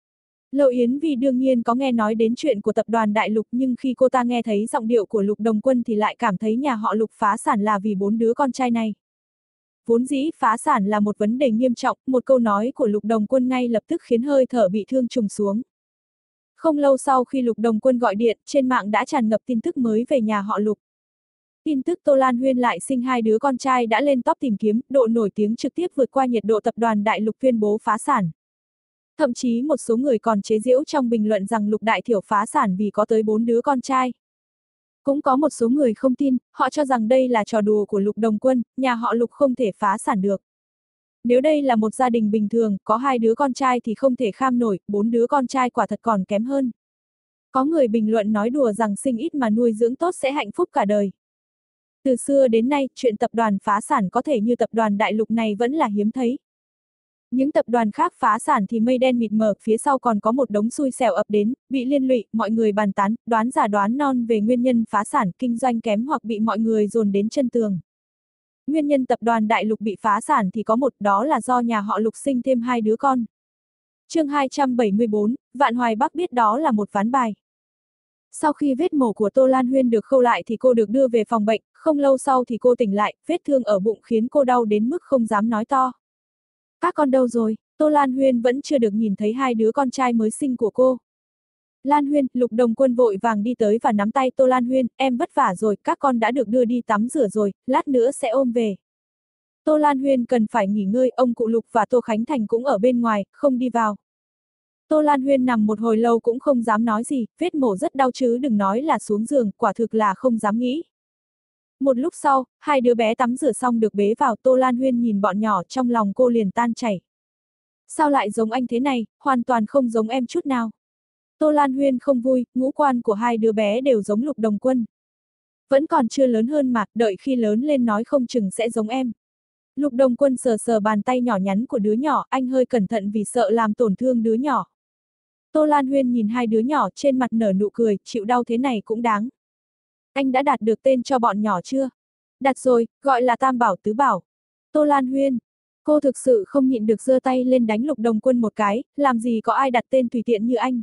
Lâu Yến Vi đương nhiên có nghe nói đến chuyện của tập đoàn Đại Lục, nhưng khi cô ta nghe thấy giọng điệu của Lục Đồng Quân thì lại cảm thấy nhà họ Lục phá sản là vì bốn đứa con trai này. Vốn dĩ phá sản là một vấn đề nghiêm trọng, một câu nói của Lục Đồng Quân ngay lập tức khiến hơi thở bị thương trùng xuống. Không lâu sau khi Lục Đồng Quân gọi điện, trên mạng đã tràn ngập tin tức mới về nhà họ Lục. Tin tức Tô Lan Huyên lại sinh hai đứa con trai đã lên top tìm kiếm, độ nổi tiếng trực tiếp vượt qua nhiệt độ tập đoàn Đại Lục tuyên bố phá sản. Thậm chí một số người còn chế giễu trong bình luận rằng Lục Đại Thiểu phá sản vì có tới bốn đứa con trai. Cũng có một số người không tin, họ cho rằng đây là trò đùa của Lục Đồng Quân, nhà họ Lục không thể phá sản được. Nếu đây là một gia đình bình thường, có hai đứa con trai thì không thể kham nổi, bốn đứa con trai quả thật còn kém hơn. Có người bình luận nói đùa rằng sinh ít mà nuôi dưỡng tốt sẽ hạnh phúc cả đời. Từ xưa đến nay, chuyện tập đoàn phá sản có thể như tập đoàn Đại Lục này vẫn là hiếm thấy. Những tập đoàn khác phá sản thì mây đen mịt mờ, phía sau còn có một đống xui xẻo ập đến, bị liên lụy, mọi người bàn tán, đoán giả đoán non về nguyên nhân phá sản, kinh doanh kém hoặc bị mọi người dồn đến chân tường. Nguyên nhân tập đoàn Đại Lục bị phá sản thì có một, đó là do nhà họ Lục sinh thêm hai đứa con. Chương hai trăm bảy mươi bốn, Vạn Hoài Bắc biết đó là một ván bài. Sau khi vết mổ của Tô Lan Huyên được khâu lại thì cô được đưa về phòng bệnh, không lâu sau thì cô tỉnh lại, vết thương ở bụng khiến cô đau đến mức không dám nói to. Các con đâu rồi? Tô Lan Huyên vẫn chưa được nhìn thấy hai đứa con trai mới sinh của cô. Lan Huyên, Lục Đồng Quân vội vàng đi tới và nắm tay Tô Lan Huyên, em vất vả rồi, các con đã được đưa đi tắm rửa rồi, lát nữa sẽ ôm về. Tô Lan Huyên cần phải nghỉ ngơi, ông cụ Lục và Tô Khánh Thành cũng ở bên ngoài, không đi vào. Tô Lan Huyên nằm một hồi lâu cũng không dám nói gì, vết mổ rất đau chứ đừng nói là xuống giường, quả thực là không dám nghĩ. Một lúc sau, hai đứa bé tắm rửa xong được bế vào, Tô Lan Huyên nhìn bọn nhỏ trong lòng cô liền tan chảy. Sao lại giống anh thế này, hoàn toàn không giống em chút nào. Tô Lan Huyên không vui, ngũ quan của hai đứa bé đều giống Lục Đồng Quân. Vẫn còn chưa lớn hơn mà, đợi khi lớn lên nói không chừng sẽ giống em. Lục Đồng Quân sờ sờ bàn tay nhỏ nhắn của đứa nhỏ, anh hơi cẩn thận vì sợ làm tổn thương đứa nhỏ. Tô Lan Huyên nhìn hai đứa nhỏ trên mặt nở nụ cười, chịu đau thế này cũng đáng. Anh đã đặt được tên cho bọn nhỏ chưa? Đặt rồi, gọi là Tam Bảo Tứ Bảo. Tô Lan Huyên, cô thực sự không nhịn được giơ tay lên đánh Lục Đồng Quân một cái, làm gì có ai đặt tên tùy tiện như anh.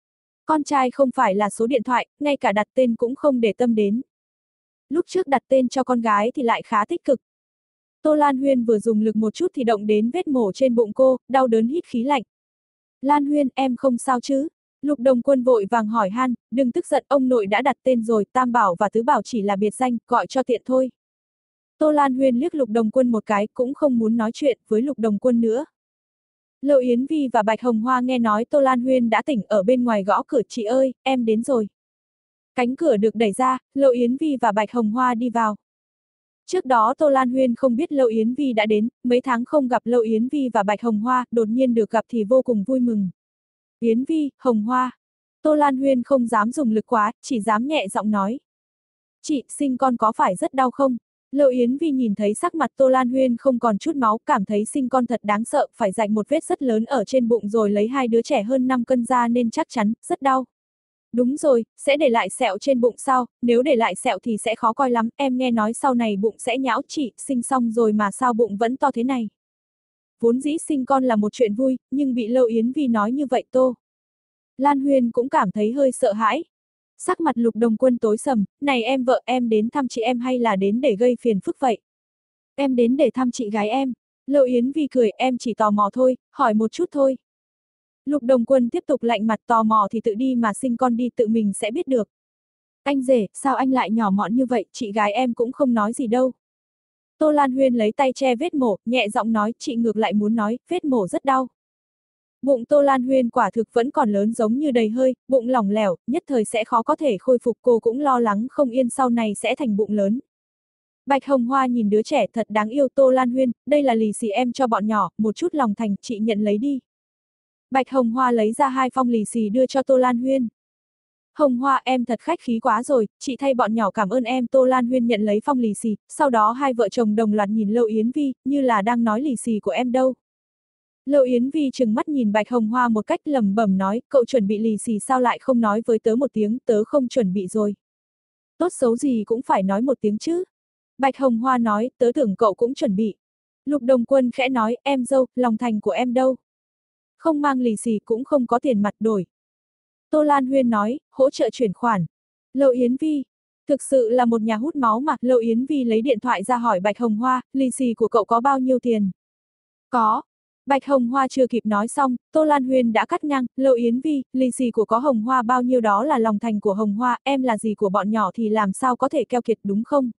Con trai không phải là số điện thoại, ngay cả đặt tên cũng không để tâm đến. Lúc trước đặt tên cho con gái thì lại khá tích cực. Tô Lan Huyên vừa dùng lực một chút thì động đến vết mổ trên bụng cô, đau đớn hít khí lạnh. Lan Huyên, em không sao chứ? Lục Đồng Quân vội vàng hỏi han, đừng tức giận, ông nội đã đặt tên rồi, Tam Bảo và Tứ Bảo chỉ là biệt danh, gọi cho tiện thôi. Tô Lan Huyên liếc Lục Đồng Quân một cái, cũng không muốn nói chuyện với Lục Đồng Quân nữa. Lộ Yến Vi và Bạch Hồng Hoa nghe nói Tô Lan Huyên đã tỉnh ở bên ngoài gõ cửa, chị ơi, em đến rồi. Cánh cửa được đẩy ra, Lộ Yến Vi và Bạch Hồng Hoa đi vào. Trước đó Tô Lan Huyên không biết Lộ Yến Vi đã đến, mấy tháng không gặp Lộ Yến Vi và Bạch Hồng Hoa, đột nhiên được gặp thì vô cùng vui mừng. Yến Vi, Hồng Hoa. Tô Lan Huyên không dám dùng lực quá, chỉ dám nhẹ giọng nói. Chị, sinh con có phải rất đau không? Lộ Yến Vi nhìn thấy sắc mặt Tô Lan Huyên không còn chút máu, cảm thấy sinh con thật đáng sợ, phải rạch một vết rất lớn ở trên bụng rồi lấy hai đứa trẻ hơn năm cân ra nên chắc chắn, rất đau. Đúng rồi, sẽ để lại sẹo trên bụng sao, nếu để lại sẹo thì sẽ khó coi lắm, em nghe nói sau này bụng sẽ nhão, chị, sinh xong rồi mà sao bụng vẫn to thế này. Vốn dĩ sinh con là một chuyện vui, nhưng bị Lộ Yến Vi nói như vậy Tô Lan Huyên cũng cảm thấy hơi sợ hãi. Sắc mặt Lục Đồng Quân tối sầm, này em vợ, em đến thăm chị em hay là đến để gây phiền phức vậy? Em đến để thăm chị gái em. Lộ Yến Vi cười, em chỉ tò mò thôi, hỏi một chút thôi. Lục Đồng Quân tiếp tục lạnh mặt, tò mò thì tự đi mà sinh con đi, tự mình sẽ biết được. Anh rể, sao anh lại nhỏ mọn như vậy, chị gái em cũng không nói gì đâu. Tô Lan Huyên lấy tay che vết mổ, nhẹ giọng nói, chị ngược lại muốn nói, vết mổ rất đau. Bụng Tô Lan Huyên quả thực vẫn còn lớn giống như đầy hơi, bụng lỏng lẻo, nhất thời sẽ khó có thể khôi phục, cô cũng lo lắng không yên sau này sẽ thành bụng lớn. Bạch Hồng Hoa nhìn đứa trẻ thật đáng yêu, Tô Lan Huyên, đây là lì xì em cho bọn nhỏ, một chút lòng thành, chị nhận lấy đi. Bạch Hồng Hoa lấy ra hai phong lì xì đưa cho Tô Lan Huyên. Hồng Hoa, em thật khách khí quá rồi, chị thay bọn nhỏ cảm ơn em. Tô Lan Huyên nhận lấy phong lì xì, sau đó hai vợ chồng đồng loạt nhìn Lộ Yến Vi, như là đang nói lì xì của em đâu. Lộ Yến Vi trừng mắt nhìn Bạch Hồng Hoa một cách lẩm bẩm nói, cậu chuẩn bị lì xì sao lại không nói với tớ một tiếng, tớ không chuẩn bị rồi. Tốt xấu gì cũng phải nói một tiếng chứ. Bạch Hồng Hoa nói, tớ tưởng cậu cũng chuẩn bị. Lục Đồng Quân khẽ nói, em dâu, lòng thành của em đâu? Không mang lì xì cũng không có tiền mặt đổi. Tô Lan Huyên nói, hỗ trợ chuyển khoản. Lộ Yến Vi, thực sự là một nhà hút máu mà. Lộ Yến Vi lấy điện thoại ra hỏi Bạch Hồng Hoa, lì xì của cậu có bao nhiêu tiền? Có. Bạch Hồng Hoa chưa kịp nói xong, Tô Lan Huyên đã cắt ngang, Lộ Yến Vi, lì xì của có Hồng Hoa bao nhiêu đó là lòng thành của Hồng Hoa, em là gì của bọn nhỏ thì làm sao có thể keo kiệt đúng không?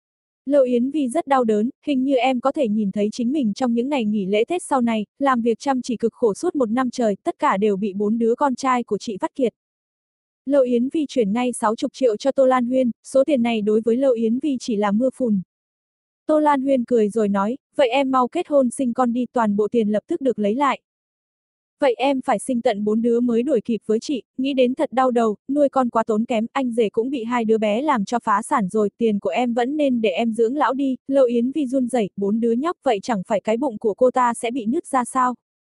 Lộ Yến Vi rất đau đớn, hình như em có thể nhìn thấy chính mình trong những ngày nghỉ lễ Tết sau này, làm việc chăm chỉ cực khổ suốt một năm trời, tất cả đều bị bốn đứa con trai của chị vắt kiệt. Lộ Yến Vi chuyển ngay sáu mươi triệu cho Tô Lan Huyên, số tiền này đối với Lộ Yến Vi chỉ là mưa phùn. Tô Lan Huyên cười rồi nói, vậy em mau kết hôn sinh con đi, toàn bộ tiền lập tức được lấy lại. Vậy em phải sinh tận bốn đứa mới đuổi kịp với chị, nghĩ đến thật đau đầu, nuôi con quá tốn kém, anh rể cũng bị hai đứa bé làm cho phá sản rồi, tiền của em vẫn nên để em dưỡng lão đi. Lộ Yến Vi run rẩy, bốn đứa nhóc vậy chẳng phải cái bụng của cô ta sẽ bị nứt ra sao?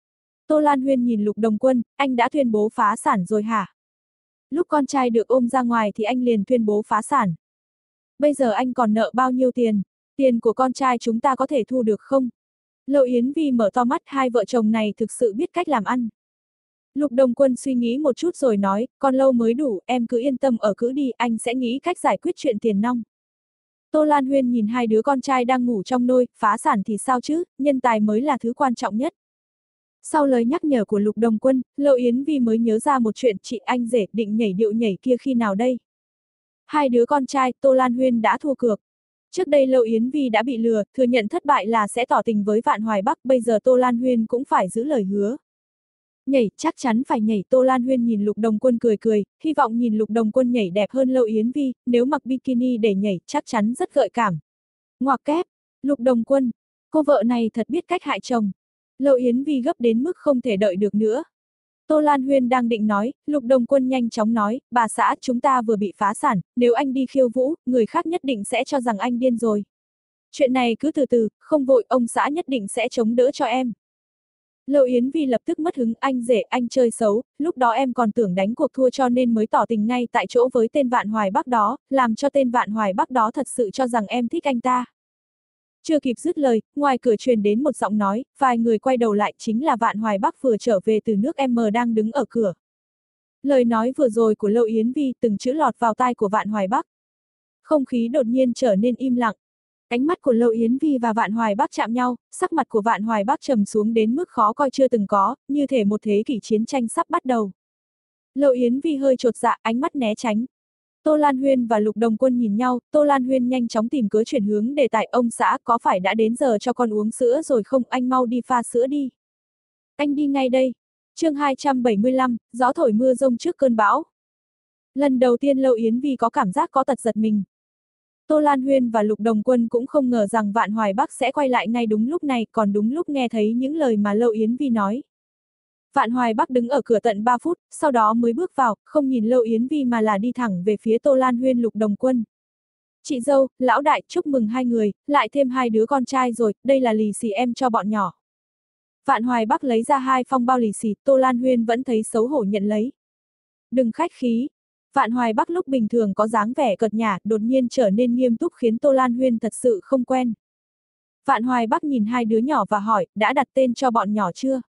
Tô Lan Huyên nhìn Lục Đồng Quân, anh đã tuyên bố phá sản rồi hả? Lúc con trai được ôm ra ngoài thì anh liền tuyên bố phá sản. Bây giờ anh còn nợ bao nhiêu tiền? Tiền của con trai chúng ta có thể thu được không? Lộ Yến Vi mở to mắt, hai vợ chồng này thực sự biết cách làm ăn. Lục Đồng Quân suy nghĩ một chút rồi nói, còn lâu mới đủ, em cứ yên tâm ở cữ đi, anh sẽ nghĩ cách giải quyết chuyện tiền nong. Tô Lan Huyên nhìn hai đứa con trai đang ngủ trong nôi, phá sản thì sao chứ, nhân tài mới là thứ quan trọng nhất. Sau lời nhắc nhở của Lục Đồng Quân, Lâu Yến Vi mới nhớ ra một chuyện, chị anh rể định nhảy điệu nhảy kia khi nào đây? Hai đứa con trai, Tô Lan Huyên đã thua cược. Trước đây Lâu Yến Vi đã bị lừa, thừa nhận thất bại là sẽ tỏ tình với Vạn Hoài Bắc, bây giờ Tô Lan Huyên cũng phải giữ lời hứa. Nhảy, chắc chắn phải nhảy. Tô Lan Huyên nhìn Lục Đồng Quân cười cười, hy vọng nhìn Lục Đồng Quân nhảy đẹp hơn Lâu Yến Vi, nếu mặc bikini để nhảy chắc chắn rất gợi cảm. Ngoặc kép, Lục Đồng Quân, cô vợ này thật biết cách hại chồng. Lâu Yến Vi gấp đến mức không thể đợi được nữa. Tô Lan Huyên đang định nói, Lục Đồng Quân nhanh chóng nói, bà xã chúng ta vừa bị phá sản, nếu anh đi khiêu vũ, người khác nhất định sẽ cho rằng anh điên rồi. Chuyện này cứ từ từ, không vội, ông xã nhất định sẽ chống đỡ cho em. Lâu Yến Vi lập tức mất hứng, anh rể, anh chơi xấu, lúc đó em còn tưởng đánh cuộc thua cho nên mới tỏ tình ngay tại chỗ với tên Vạn Hoài Bắc đó, làm cho tên Vạn Hoài Bắc đó thật sự cho rằng em thích anh ta. Chưa kịp dứt lời, ngoài cửa truyền đến một giọng nói, vài người quay đầu lại chính là Vạn Hoài Bắc vừa trở về từ nước M đang đứng ở cửa. Lời nói vừa rồi của Lâu Yến Vi từng chữ lọt vào tai của Vạn Hoài Bắc. Không khí đột nhiên trở nên im lặng. Ánh mắt của Lâu Yến Vi và Vạn Hoài Bắc chạm nhau, sắc mặt của Vạn Hoài Bắc trầm xuống đến mức khó coi chưa từng có, như thể một thế kỷ chiến tranh sắp bắt đầu. Lâu Yến Vi hơi chột dạ, ánh mắt né tránh. Tô Lan Huyên và Lục Đồng Quân nhìn nhau, Tô Lan Huyên nhanh chóng tìm cớ chuyển hướng đề tài, ông xã có phải đã đến giờ cho con uống sữa rồi không, anh mau đi pha sữa đi. Anh đi ngay đây. Chương hai trăm bảy mươi lăm, gió thổi mưa rông trước cơn bão. Lần đầu tiên Lâu Yến Vi có cảm giác có tật giật mình. Tô Lan Huyên và Lục Đồng Quân cũng không ngờ rằng Vạn Hoài Bắc sẽ quay lại ngay đúng lúc này, còn đúng lúc nghe thấy những lời mà Lâu Yến Vi nói. Vạn Hoài Bắc đứng ở cửa tận ba phút, sau đó mới bước vào, không nhìn Lâu Yến Vi mà là đi thẳng về phía Tô Lan Huyên Lục Đồng Quân. Chị dâu, lão đại, chúc mừng hai người, lại thêm hai đứa con trai rồi, đây là lì xì em cho bọn nhỏ. Vạn Hoài Bắc lấy ra hai phong bao lì xì, Tô Lan Huyên vẫn thấy xấu hổ nhận lấy. Đừng khách khí. Vạn Hoài Bắc lúc bình thường có dáng vẻ cợt nhả, đột nhiên trở nên nghiêm túc khiến Tô Lan Huyên thật sự không quen. Vạn Hoài Bắc nhìn hai đứa nhỏ và hỏi, đã đặt tên cho bọn nhỏ chưa?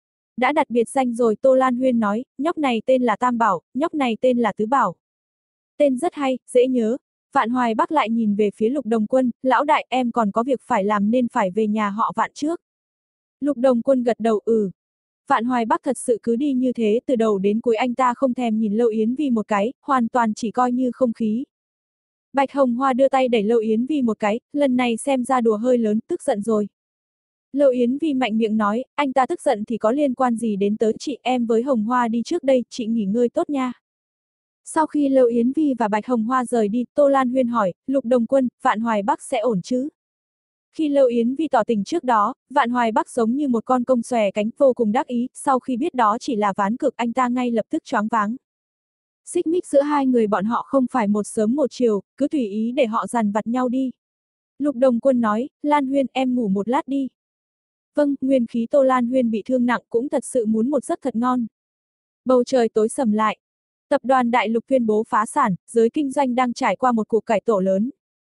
Đã đặt biệt danh rồi, Tô Lan Huyên nói, nhóc này tên là Tam Bảo, nhóc này tên là Tứ Bảo. Tên rất hay, dễ nhớ. Vạn Hoài Bắc lại nhìn về phía Lục Đồng Quân, lão đại em còn có việc phải làm nên phải về nhà họ Vạn trước. Lục Đồng Quân gật đầu ừ. Vạn Hoài Bắc thật sự cứ đi như thế, từ đầu đến cuối anh ta không thèm nhìn Lâu Yến Vi một cái, hoàn toàn chỉ coi như không khí. Bạch Hồng Hoa đưa tay đẩy Lâu Yến Vi một cái, lần này xem ra đùa hơi lớn, tức giận rồi. Lâu Yến Vi mạnh miệng nói, anh ta tức giận thì có liên quan gì đến tới chị, em với Hồng Hoa đi trước đây, chị nghỉ ngơi tốt nha. Sau khi Lâu Yến Vi và Bạch Hồng Hoa rời đi, Tô Lan Huyên hỏi, Lục Đồng Quân, Vạn Hoài Bắc sẽ ổn chứ? Khi Lâu Yến Vi tỏ tình trước đó, Vạn Hoài Bắc giống như một con công xòe cánh vô cùng đắc ý, sau khi biết đó chỉ là ván cược anh ta ngay lập tức choáng váng. Xích mích giữa hai người bọn họ không phải một sớm một chiều, cứ tùy ý để họ dằn vặt nhau đi. Lục Đồng Quân nói, Lan Huyên em ngủ một lát đi. Vâng, nguyên khí Tô Lan Huyên bị thương nặng cũng thật sự muốn một giấc thật ngon. Bầu trời tối sầm lại. Tập đoàn Đại Lục tuyên bố phá sản, giới kinh doanh đang trải qua một cuộc cải tổ lớn.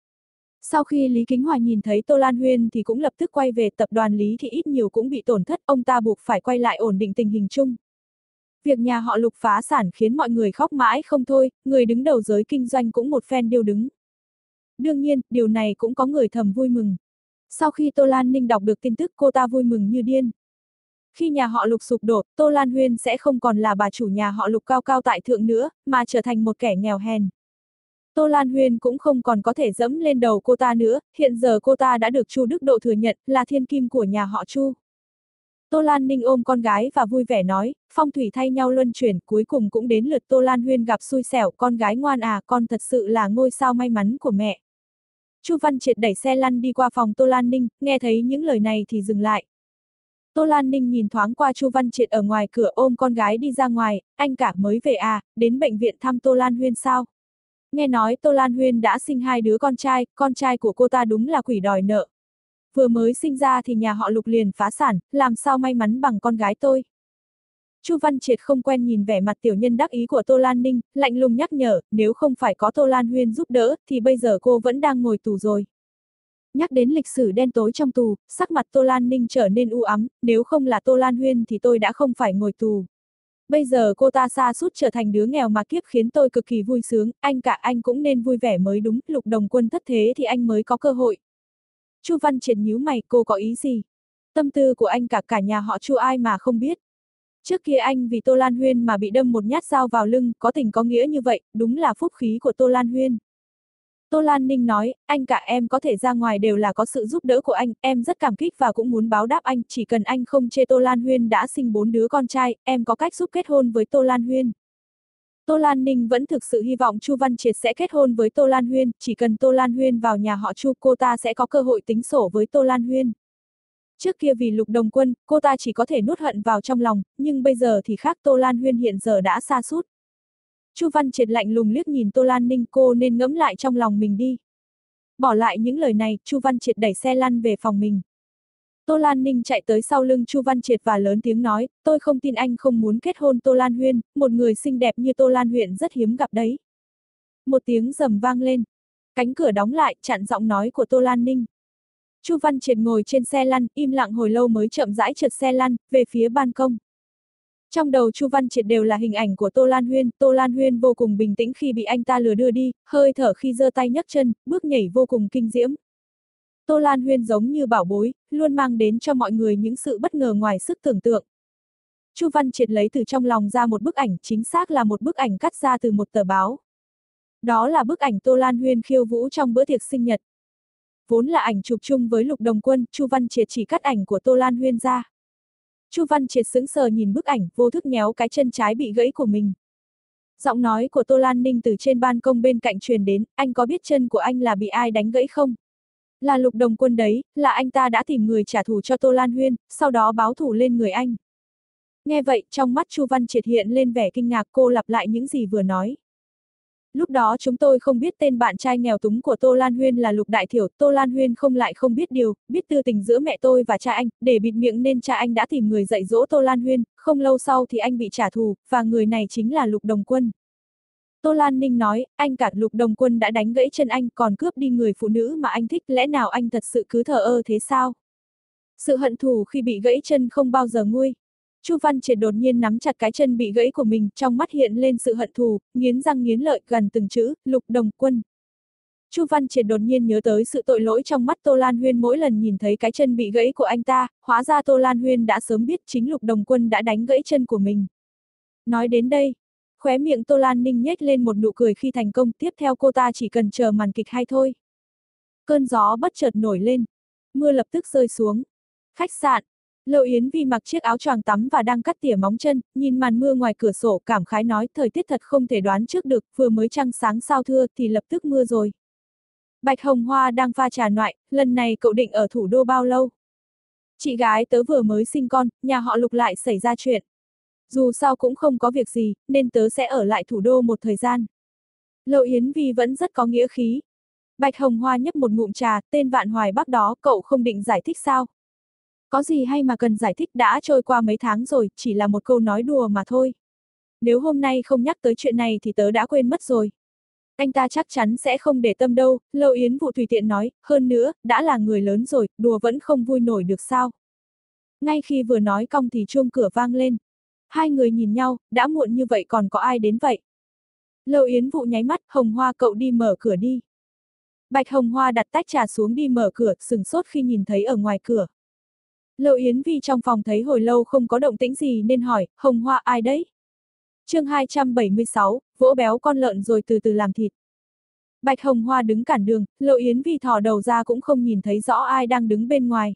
Sau khi Lý Kính Hoài nhìn thấy Tô Lan Huyên thì cũng lập tức quay về, tập đoàn Lý thì ít nhiều cũng bị tổn thất, ông ta buộc phải quay lại ổn định tình hình chung. Việc nhà họ Lục phá sản khiến mọi người khóc mãi không thôi, người đứng đầu giới kinh doanh cũng một phen điêu đứng. Đương nhiên, điều này cũng có người thầm vui mừng. Sau khi Tô Lan Ninh đọc được tin tức cô ta vui mừng như điên. Khi nhà họ Lục sụp đổ, Tô Lan Huyên sẽ không còn là bà chủ nhà họ Lục cao cao tại thượng nữa, mà trở thành một kẻ nghèo hèn. Tô Lan Huyên cũng không còn có thể dẫm lên đầu cô ta nữa, hiện giờ cô ta đã được Chu Đức Độ thừa nhận là thiên kim của nhà họ Chu. Tô Lan Ninh ôm con gái và vui vẻ nói, phong thủy thay nhau luân chuyển, cuối cùng cũng đến lượt Tô Lan Huyên gặp xui xẻo, con gái ngoan à, con thật sự là ngôi sao may mắn của mẹ. Chu Văn Triệt đẩy xe lăn đi qua phòng Tô Lan Ninh, nghe thấy những lời này thì dừng lại. Tô Lan Ninh nhìn thoáng qua Chu Văn Triệt ở ngoài cửa ôm con gái đi ra ngoài, anh cả mới về à, đến bệnh viện thăm Tô Lan Huyên sao? Nghe nói Tô Lan Huyên đã sinh hai đứa con trai, con trai của cô ta đúng là quỷ đòi nợ. Vừa mới sinh ra thì nhà họ Lục liền phá sản, làm sao may mắn bằng con gái tôi. Chu Văn Triệt không quen nhìn vẻ mặt tiểu nhân đắc ý của Tô Lan Ninh, lạnh lùng nhắc nhở, nếu không phải có Tô Lan Huyên giúp đỡ, thì bây giờ cô vẫn đang ngồi tù rồi. Nhắc đến lịch sử đen tối trong tù, sắc mặt Tô Lan Ninh trở nên u ám, nếu không là Tô Lan Huyên thì tôi đã không phải ngồi tù. Bây giờ cô ta sa sút trở thành đứa nghèo mà kiếp khiến tôi cực kỳ vui sướng, anh cả anh cũng nên vui vẻ mới đúng, Lục Đồng Quân thất thế thì anh mới có cơ hội. Chu Văn Triệt nhíu mày, cô có ý gì? Tâm tư của anh cả cả nhà họ Chu ai mà không biết. Trước kia anh vì Tô Lan Huyên mà bị đâm một nhát dao vào lưng, có tình có nghĩa như vậy, đúng là phúc khí của Tô Lan Huyên. Tô Lan Ninh nói, anh cả em có thể ra ngoài đều là có sự giúp đỡ của anh, em rất cảm kích và cũng muốn báo đáp anh, chỉ cần anh không chê Tô Lan Huyên đã sinh bốn đứa con trai, em có cách giúp kết hôn với Tô Lan Huyên. Tô Lan Ninh vẫn thực sự hy vọng Chu Văn Triệt sẽ kết hôn với Tô Lan Huyên, chỉ cần Tô Lan Huyên vào nhà họ Chu cô ta sẽ có cơ hội tính sổ với Tô Lan Huyên. Trước kia vì Lục Đồng Quân, cô ta chỉ có thể nuốt hận vào trong lòng, nhưng bây giờ thì khác, Tô Lan Huyên hiện giờ đã sa sút. Chu Văn Triệt lạnh lùng liếc nhìn Tô Lan Ninh, cô nên ngẫm lại trong lòng mình đi. Bỏ lại những lời này, Chu Văn Triệt đẩy xe lăn về phòng mình. Tô Lan Ninh chạy tới sau lưng Chu Văn Triệt và lớn tiếng nói, tôi không tin anh không muốn kết hôn Tô Lan Huyên, một người xinh đẹp như Tô Lan Huyên rất hiếm gặp đấy. Một tiếng rầm vang lên. Cánh cửa đóng lại, chặn giọng nói của Tô Lan Ninh. Chu Văn Triệt ngồi trên xe lăn, im lặng hồi lâu mới chậm rãi trượt xe lăn, về phía ban công. Trong đầu Chu Văn Triệt đều là hình ảnh của Tô Lan Huyên, Tô Lan Huyên vô cùng bình tĩnh khi bị anh ta lừa đưa đi, hơi thở khi giơ tay nhấc chân, bước nhảy vô cùng kinh diễm. Tô Lan Huyên giống như bảo bối, luôn mang đến cho mọi người những sự bất ngờ ngoài sức tưởng tượng. Chu Văn Triệt lấy từ trong lòng ra một bức ảnh, chính xác là một bức ảnh cắt ra từ một tờ báo. Đó là bức ảnh Tô Lan Huyên khiêu vũ trong bữa tiệc sinh nhật. Vốn là ảnh chụp chung với Lục Đồng Quân, Chu Văn Triệt chỉ cắt ảnh của Tô Lan Huyên ra. Chu Văn Triệt sững sờ nhìn bức ảnh, vô thức nhéo cái chân trái bị gãy của mình. Giọng nói của Tô Lan Ninh từ trên ban công bên cạnh truyền đến, anh có biết chân của anh là bị ai đánh gãy không? Là Lục Đồng Quân đấy, là anh ta đã tìm người trả thù cho Tô Lan Huyên, sau đó báo thù lên người anh. Nghe vậy, trong mắt Chu Văn Triệt hiện lên vẻ kinh ngạc, cô lặp lại những gì vừa nói. Lúc đó chúng tôi không biết tên bạn trai nghèo túng của Tô Lan Huyên là Lục Đại Thiểu, Tô Lan Huyên không lại không biết điều, biết tư tình giữa mẹ tôi và cha anh, để bịt miệng nên cha anh đã tìm người dạy dỗ Tô Lan Huyên, không lâu sau thì anh bị trả thù, và người này chính là Lục Đồng Quân. Tô Lan Ninh nói, anh cả Lục Đồng Quân đã đánh gãy chân anh còn cướp đi người phụ nữ mà anh thích, lẽ nào anh thật sự cứ thờ ơ thế sao? Sự hận thù khi bị gãy chân không bao giờ nguôi. Chu Văn Triệt đột nhiên nắm chặt cái chân bị gãy của mình, trong mắt hiện lên sự hận thù, nghiến răng nghiến lợi gần từng chữ, Lục Đồng Quân. Chu Văn Triệt đột nhiên nhớ tới sự tội lỗi trong mắt Tô Lan Huyên mỗi lần nhìn thấy cái chân bị gãy của anh ta, hóa ra Tô Lan Huyên đã sớm biết chính Lục Đồng Quân đã đánh gãy chân của mình. Nói đến đây, khóe miệng Tô Lan Ninh nhếch lên một nụ cười khi thành công, tiếp theo cô ta chỉ cần chờ màn kịch hay thôi. Cơn gió bất chợt nổi lên, mưa lập tức rơi xuống. Khách sạn. Lộ Yến Vi mặc chiếc áo choàng tắm và đang cắt tỉa móng chân, nhìn màn mưa ngoài cửa sổ cảm khái nói thời tiết thật không thể đoán trước được, vừa mới trăng sáng sao thưa thì lập tức mưa rồi. Bạch Hồng Hoa đang pha trà ngoại, lần này cậu định ở thủ đô bao lâu? Chị gái tớ vừa mới sinh con, nhà họ Lục lại xảy ra chuyện. Dù sao cũng không có việc gì, nên tớ sẽ ở lại thủ đô một thời gian. Lộ Yến Vi vẫn rất có nghĩa khí. Bạch Hồng Hoa nhấp một ngụm trà, tên Vạn Hoài Bắc đó cậu không định giải thích sao? Có gì hay mà cần giải thích, đã trôi qua mấy tháng rồi, chỉ là một câu nói đùa mà thôi. Nếu hôm nay không nhắc tới chuyện này thì tớ đã quên mất rồi. Anh ta chắc chắn sẽ không để tâm đâu, Lộ Yến Vụ tùy tiện nói, hơn nữa, đã là người lớn rồi, đùa vẫn không vui nổi được sao. Ngay khi vừa nói cong thì chuông cửa vang lên. Hai người nhìn nhau, đã muộn như vậy còn có ai đến vậy? Lộ Yến Vụ nháy mắt, Hồng Hoa cậu đi mở cửa đi. Bạch Hồng Hoa đặt tách trà xuống đi mở cửa, sừng sốt khi nhìn thấy ở ngoài cửa. Lộ Yến Vi trong phòng thấy hồi lâu không có động tĩnh gì nên hỏi, Hồng Hoa ai đấy? Chương hai trăm bảy mươi sáu, vỗ béo con lợn rồi từ từ làm thịt. Bạch Hồng Hoa đứng cản đường, Lộ Yến Vi thò đầu ra cũng không nhìn thấy rõ ai đang đứng bên ngoài.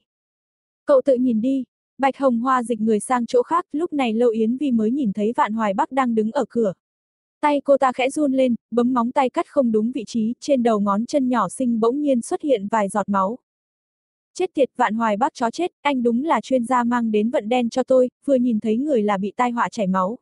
Cậu tự nhìn đi. Bạch Hồng Hoa dịch người sang chỗ khác, lúc này Lộ Yến Vi mới nhìn thấy Vạn Hoài Bắc đang đứng ở cửa. Tay cô ta khẽ run lên, bấm móng tay cắt không đúng vị trí, trên đầu ngón chân nhỏ xinh bỗng nhiên xuất hiện vài giọt máu. Chết tiệt, Vạn Hoài Bắc chó chết, anh đúng là chuyên gia mang đến vận đen cho tôi, vừa nhìn thấy người là bị tai họa chảy máu.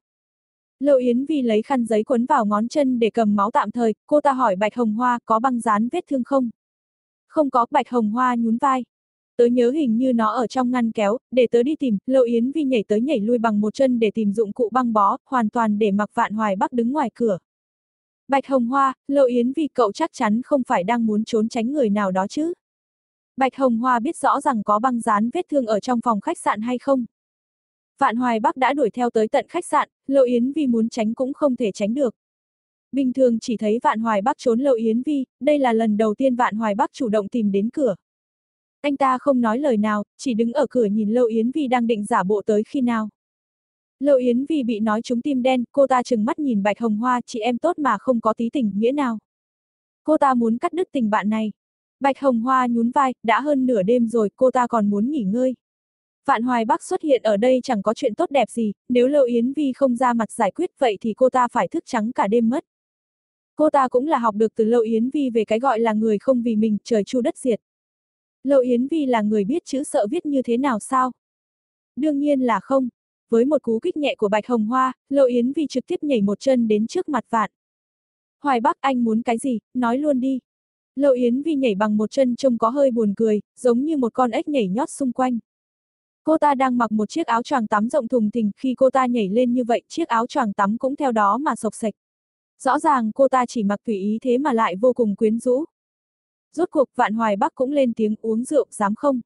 Lộ Yến Vi lấy khăn giấy quấn vào ngón chân để cầm máu tạm thời, cô ta hỏi Bạch Hồng Hoa có băng dán vết thương không? Không có, Bạch Hồng Hoa nhún vai. Tớ nhớ hình như nó ở trong ngăn kéo, để tớ đi tìm, Lộ Yến Vi nhảy tới nhảy lui bằng một chân để tìm dụng cụ băng bó, hoàn toàn để mặc Vạn Hoài Bắc đứng ngoài cửa. Bạch Hồng Hoa, Lộ Yến Vi cậu chắc chắn không phải đang muốn trốn tránh người nào đó chứ? Bạch Hồng Hoa biết rõ rằng có băng dán vết thương ở trong phòng khách sạn hay không? Vạn Hoài Bắc đã đuổi theo tới tận khách sạn, Lộ Yến Vi muốn tránh cũng không thể tránh được. Bình thường chỉ thấy Vạn Hoài Bắc trốn Lộ Yến Vi, đây là lần đầu tiên Vạn Hoài Bắc chủ động tìm đến cửa. Anh ta không nói lời nào, chỉ đứng ở cửa nhìn Lộ Yến Vi đang định giả bộ tới khi nào. Lộ Yến Vi bị nói trúng tim đen, cô ta trừng mắt nhìn Bạch Hồng Hoa, chị em tốt mà không có tí tình nghĩa nào. Cô ta muốn cắt đứt tình bạn này. Bạch Hồng Hoa nhún vai, đã hơn nửa đêm rồi, cô ta còn muốn nghỉ ngơi. Vạn Hoài Bắc xuất hiện ở đây chẳng có chuyện tốt đẹp gì, nếu Lộ Yến Vi không ra mặt giải quyết vậy thì cô ta phải thức trắng cả đêm mất. Cô ta cũng là học được từ Lộ Yến Vi về cái gọi là người không vì mình, trời chu đất diệt. Lộ Yến Vi là người biết chữ sợ viết như thế nào sao? Đương nhiên là không. Với một cú kích nhẹ của Bạch Hồng Hoa, Lộ Yến Vi trực tiếp nhảy một chân đến trước mặt Vạn Hoài Bắc, anh muốn cái gì, nói luôn đi. Lộ Yến Vi nhảy bằng một chân trông có hơi buồn cười, giống như một con ếch nhảy nhót xung quanh. Cô ta đang mặc một chiếc áo choàng tắm rộng thùng thình, khi cô ta nhảy lên như vậy, chiếc áo choàng tắm cũng theo đó mà xộc xệch. Rõ ràng cô ta chỉ mặc tùy ý thế mà lại vô cùng quyến rũ. Rốt cuộc Vạn Hoài Bắc cũng lên tiếng, uống rượu, dám không?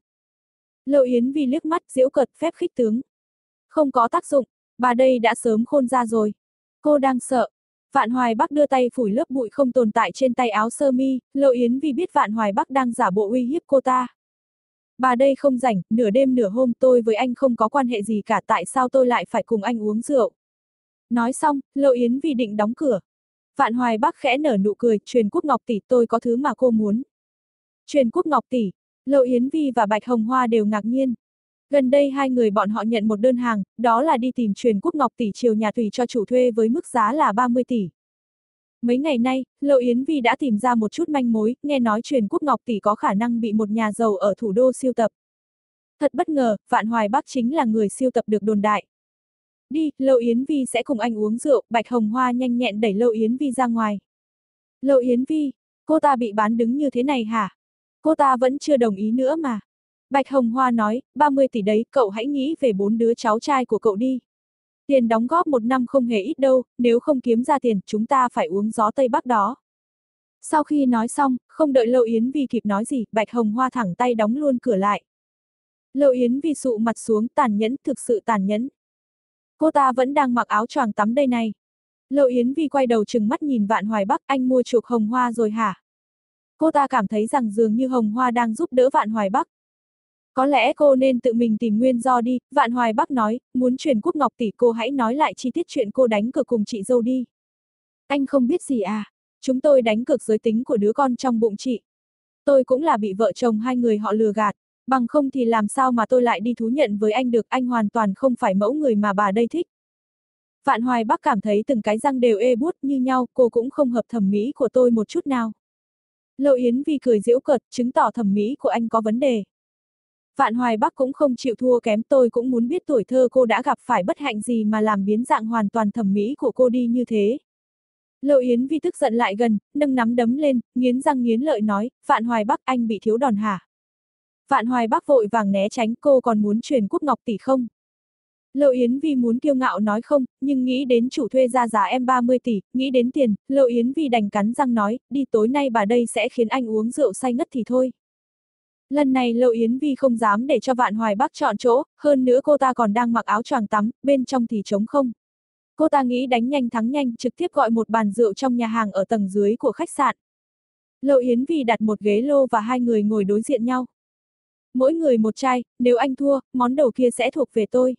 Lộ Yến Vi liếc mắt, giễu cợt, phép khích tướng. Không có tác dụng, bà đây đã sớm khôn ra rồi. Cô đang sợ. Vạn Hoài Bắc đưa tay phủi lớp bụi không tồn tại trên tay áo sơ mi, Lộ Yến Vi biết Vạn Hoài Bắc đang giả bộ uy hiếp cô ta. Bà đây không rảnh, nửa đêm nửa hôm tôi với anh không có quan hệ gì cả, tại sao tôi lại phải cùng anh uống rượu? Nói xong, Lộ Yến Vi định đóng cửa. Vạn Hoài Bắc khẽ nở nụ cười, Truyền Quốc Ngọc tỷ, tôi có thứ mà cô muốn. Truyền Quốc Ngọc tỷ, Lộ Yến Vi và Bạch Hồng Hoa đều ngạc nhiên. Gần đây hai người bọn họ nhận một đơn hàng, đó là đi tìm Truyền Quốc Ngọc tỷ chiều nhà tùy cho chủ thuê với mức giá là ba mươi tỷ. Mấy ngày nay, Lộ Yến Vi đã tìm ra một chút manh mối, nghe nói Truyền Quốc Ngọc tỷ có khả năng bị một nhà giàu ở thủ đô siêu tập. Thật bất ngờ, Vạn Hoài Bắc chính là người siêu tập được đồn đại. Đi, Lộ Yến Vi sẽ cùng anh uống rượu, Bạch Hồng Hoa nhanh nhẹn đẩy Lộ Yến Vi ra ngoài. Lộ Yến Vi, cô ta bị bán đứng như thế này hả? Cô ta vẫn chưa đồng ý nữa mà. Bạch Hồng Hoa nói, ba mươi tỷ đấy, cậu hãy nghĩ về bốn đứa cháu trai của cậu đi. Tiền đóng góp một năm không hề ít đâu, nếu không kiếm ra tiền, chúng ta phải uống gió Tây Bắc đó. Sau khi nói xong, không đợi Lộ Yến Vi kịp nói gì, Bạch Hồng Hoa thẳng tay đóng luôn cửa lại. Lộ Yến Vi sụ mặt xuống, tàn nhẫn, thực sự tàn nhẫn. Cô ta vẫn đang mặc áo choàng tắm đây này. Lộ Yến Vi quay đầu trừng mắt nhìn Vạn Hoài Bắc, anh mua chuộc Hồng Hoa rồi hả? Cô ta cảm thấy rằng dường như Hồng Hoa đang giúp đỡ Vạn Hoài Bắc. Có lẽ cô nên tự mình tìm nguyên do đi, Vạn Hoài Bắc nói, muốn Truyền Quốc Ngọc tỷ cô hãy nói lại chi tiết chuyện cô đánh cược cùng chị dâu đi. Anh không biết gì à? Chúng tôi đánh cược giới tính của đứa con trong bụng chị. Tôi cũng là bị vợ chồng hai người họ lừa gạt, bằng không thì làm sao mà tôi lại đi thú nhận với anh được, anh hoàn toàn không phải mẫu người mà bà đây thích. Vạn Hoài Bắc cảm thấy từng cái răng đều ê buốt như nhau, cô cũng không hợp thẩm mỹ của tôi một chút nào. Lộ Yến Vi cười giễu cợt, chứng tỏ thẩm mỹ của anh có vấn đề. Vạn Hoài Bắc cũng không chịu thua kém, tôi cũng muốn biết tuổi thơ cô đã gặp phải bất hạnh gì mà làm biến dạng hoàn toàn thẩm mỹ của cô đi như thế. Lộ Yến Vi tức giận lại gần, nâng nắm đấm lên, nghiến răng nghiến lợi nói, Vạn Hoài Bắc, anh bị thiếu đòn hả? Vạn Hoài Bắc vội vàng né tránh, cô còn muốn Truyền Quốc Ngọc tỷ không? Lộ Yến Vi muốn kiêu ngạo nói không, nhưng nghĩ đến chủ thuê ra giá em ba mươi tỷ, nghĩ đến tiền, Lộ Yến Vi đành cắn răng nói, đi, tối nay bà đây sẽ khiến anh uống rượu say ngất thì thôi. Lần này Lộ Yến Vi không dám để cho Vạn Hoài Bắc chọn chỗ, hơn nữa cô ta còn đang mặc áo choàng tắm, bên trong thì trống không. Cô ta nghĩ đánh nhanh thắng nhanh, trực tiếp gọi một bàn rượu trong nhà hàng ở tầng dưới của khách sạn. Lộ Yến Vi đặt một ghế lô và hai người ngồi đối diện nhau. Mỗi người một chai, nếu anh thua, món đầu kia sẽ thuộc về tôi.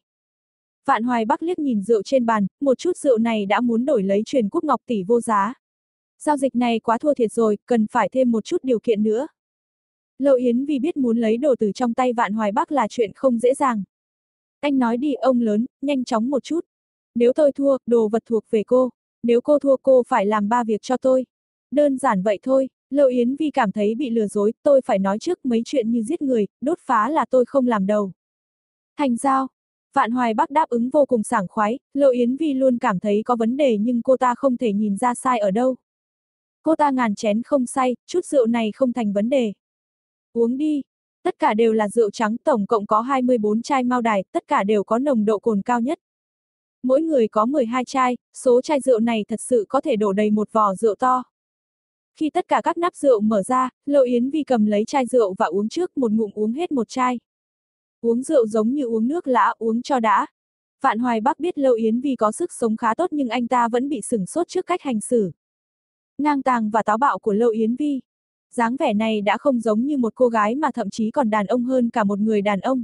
Vạn Hoài Bắc liếc nhìn rượu trên bàn, một chút rượu này đã muốn đổi lấy Truyền Quốc Ngọc tỷ vô giá. Giao dịch này quá thua thiệt rồi, cần phải thêm một chút điều kiện nữa. Lộ Yến Vi biết muốn lấy đồ từ trong tay Vạn Hoài Bắc là chuyện không dễ dàng. Anh nói đi ông lớn, nhanh chóng một chút. Nếu tôi thua, đồ vật thuộc về cô. Nếu cô thua cô phải làm ba việc cho tôi. Đơn giản vậy thôi. Lộ Yến Vi cảm thấy bị lừa dối, tôi phải nói trước mấy chuyện như giết người, đốt phá là tôi không làm đầu. Thành giao. Vạn Hoài Bắc đáp ứng vô cùng sảng khoái, Lộ Yến Vi luôn cảm thấy có vấn đề nhưng cô ta không thể nhìn ra sai ở đâu. Cô ta ngàn chén không say, chút rượu này không thành vấn đề. Uống đi. Tất cả đều là rượu trắng, tổng cộng có hai mươi bốn chai Mao Đài, tất cả đều có nồng độ cồn cao nhất. Mỗi người có mười hai chai, số chai rượu này thật sự có thể đổ đầy một vò rượu to. Khi tất cả các nắp rượu mở ra, Lộ Yến Vi cầm lấy chai rượu và uống trước, một ngụm uống hết một chai. Uống rượu giống như uống nước lã, uống cho đã. Vạn Hoài Bắc biết Lâu Yến Vi có sức sống khá tốt nhưng anh ta vẫn bị sửng sốt trước cách hành xử ngang tàng và táo bạo của Lâu Yến Vi. Dáng vẻ này đã không giống như một cô gái mà thậm chí còn đàn ông hơn cả một người đàn ông.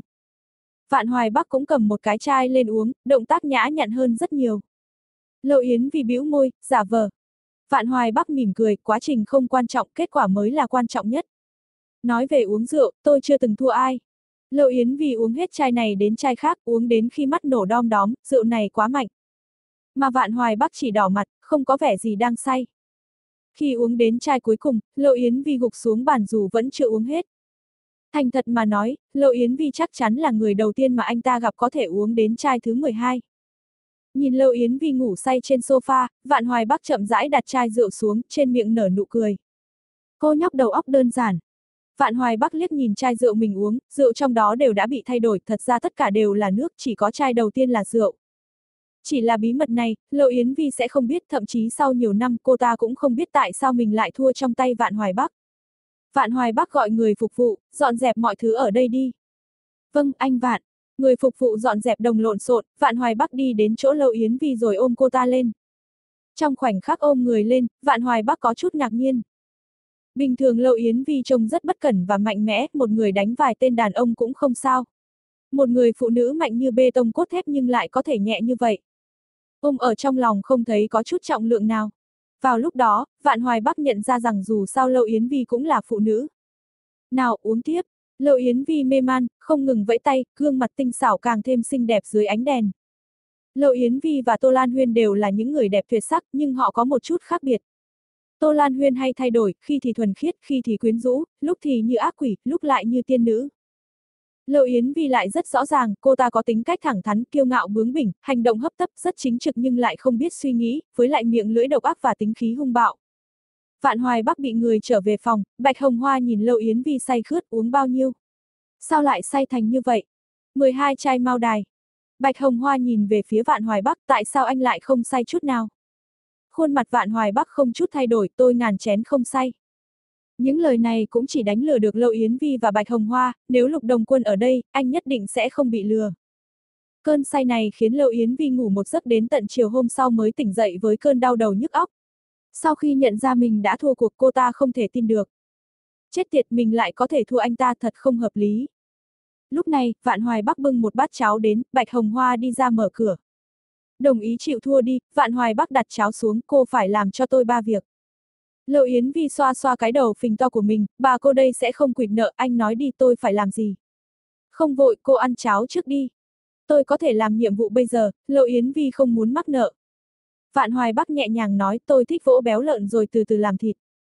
Vạn Hoài Bắc cũng cầm một cái chai lên uống, động tác nhã nhặn hơn rất nhiều. Lâu Yến Vi bĩu môi, giả vờ. Vạn Hoài Bắc mỉm cười, quá trình không quan trọng, kết quả mới là quan trọng nhất. Nói về uống rượu, tôi chưa từng thua ai. Lâu Yến Vi uống hết chai này đến chai khác, uống đến khi mắt nổ đom đóm, rượu này quá mạnh. Mà Vạn Hoài Bắc chỉ đỏ mặt, không có vẻ gì đang say. Khi uống đến chai cuối cùng, Lâu Yến Vi gục xuống bàn dù vẫn chưa uống hết. Thành thật mà nói, Lâu Yến Vi chắc chắn là người đầu tiên mà anh ta gặp có thể uống đến chai thứ mười hai. Nhìn Lâu Yến Vi ngủ say trên sofa, Vạn Hoài Bắc chậm rãi đặt chai rượu xuống, trên miệng nở nụ cười. Cô nhóc đầu óc đơn giản. Vạn Hoài Bắc liếc nhìn chai rượu mình uống, rượu trong đó đều đã bị thay đổi, thật ra tất cả đều là nước, chỉ có chai đầu tiên là rượu. Chỉ là bí mật này, Lâu Yến Vi sẽ không biết, thậm chí sau nhiều năm cô ta cũng không biết tại sao mình lại thua trong tay Vạn Hoài Bắc. Vạn Hoài Bắc gọi người phục vụ, dọn dẹp mọi thứ ở đây đi. Vâng, anh Vạn. Người phục vụ dọn dẹp đồng lộn xộn, Vạn Hoài Bắc đi đến chỗ Lâu Yến Vi rồi ôm cô ta lên. Trong khoảnh khắc ôm người lên, Vạn Hoài Bắc có chút ngạc nhiên. Bình thường Lâu Yến Vi trông rất bất cẩn và mạnh mẽ, một người đánh vài tên đàn ông cũng không sao. Một người phụ nữ mạnh như bê tông cốt thép nhưng lại có thể nhẹ như vậy. Ôm ở trong lòng không thấy có chút trọng lượng nào. Vào lúc đó, Vạn Hoài Bắc nhận ra rằng dù sao Lâu Yến Vi cũng là phụ nữ. Nào, uống tiếp. Lâu Yến Vi mê man, không ngừng vẫy tay, gương mặt tinh xảo càng thêm xinh đẹp dưới ánh đèn. Lâu Yến Vi và Tô Lan Huyên đều là những người đẹp tuyệt sắc, nhưng họ có một chút khác biệt. Tô Lan Huyên hay thay đổi, khi thì thuần khiết, khi thì quyến rũ, lúc thì như ác quỷ, lúc lại như tiên nữ. Lâu Yến Vi lại rất rõ ràng, cô ta có tính cách thẳng thắn, kiêu ngạo bướng bỉnh, hành động hấp tấp, rất chính trực nhưng lại không biết suy nghĩ, với lại miệng lưỡi độc ác và tính khí hung bạo. Vạn Hoài Bắc bị người trở về phòng, Bạch Hồng Hoa nhìn Lâu Yến Vi say khướt, uống bao nhiêu? Sao lại say thành như vậy? mười hai chai Mao Đài. Bạch Hồng Hoa nhìn về phía Vạn Hoài Bắc, tại sao anh lại không say chút nào? Khuôn mặt Vạn Hoài Bắc không chút thay đổi, tôi ngàn chén không say. Những lời này cũng chỉ đánh lừa được Lâu Yến Vi và Bạch Hồng Hoa, nếu Lục Đồng Quân ở đây, anh nhất định sẽ không bị lừa. Cơn say này khiến Lâu Yến Vi ngủ một giấc đến tận chiều hôm sau mới tỉnh dậy với cơn đau đầu nhức óc. Sau khi nhận ra mình đã thua cuộc, cô ta không thể tin được. Chết tiệt, mình lại có thể thua anh ta, thật không hợp lý. Lúc này, Vạn Hoài Bắc bưng một bát cháo đến, Bạch Hồng Hoa đi ra mở cửa. Đồng ý chịu thua đi, Vạn Hoài Bắc đặt cháo xuống, cô phải làm cho tôi ba việc. Lâu Yến Vi xoa xoa cái đầu phình to của mình, bà cô đây sẽ không quỵt nợ, anh nói đi tôi phải làm gì. Không vội, cô ăn cháo trước đi. Tôi có thể làm nhiệm vụ bây giờ, Lâu Yến Vi không muốn mắc nợ. Vạn Hoài Bắc nhẹ nhàng nói, tôi thích vỗ béo lợn rồi từ từ làm thịt.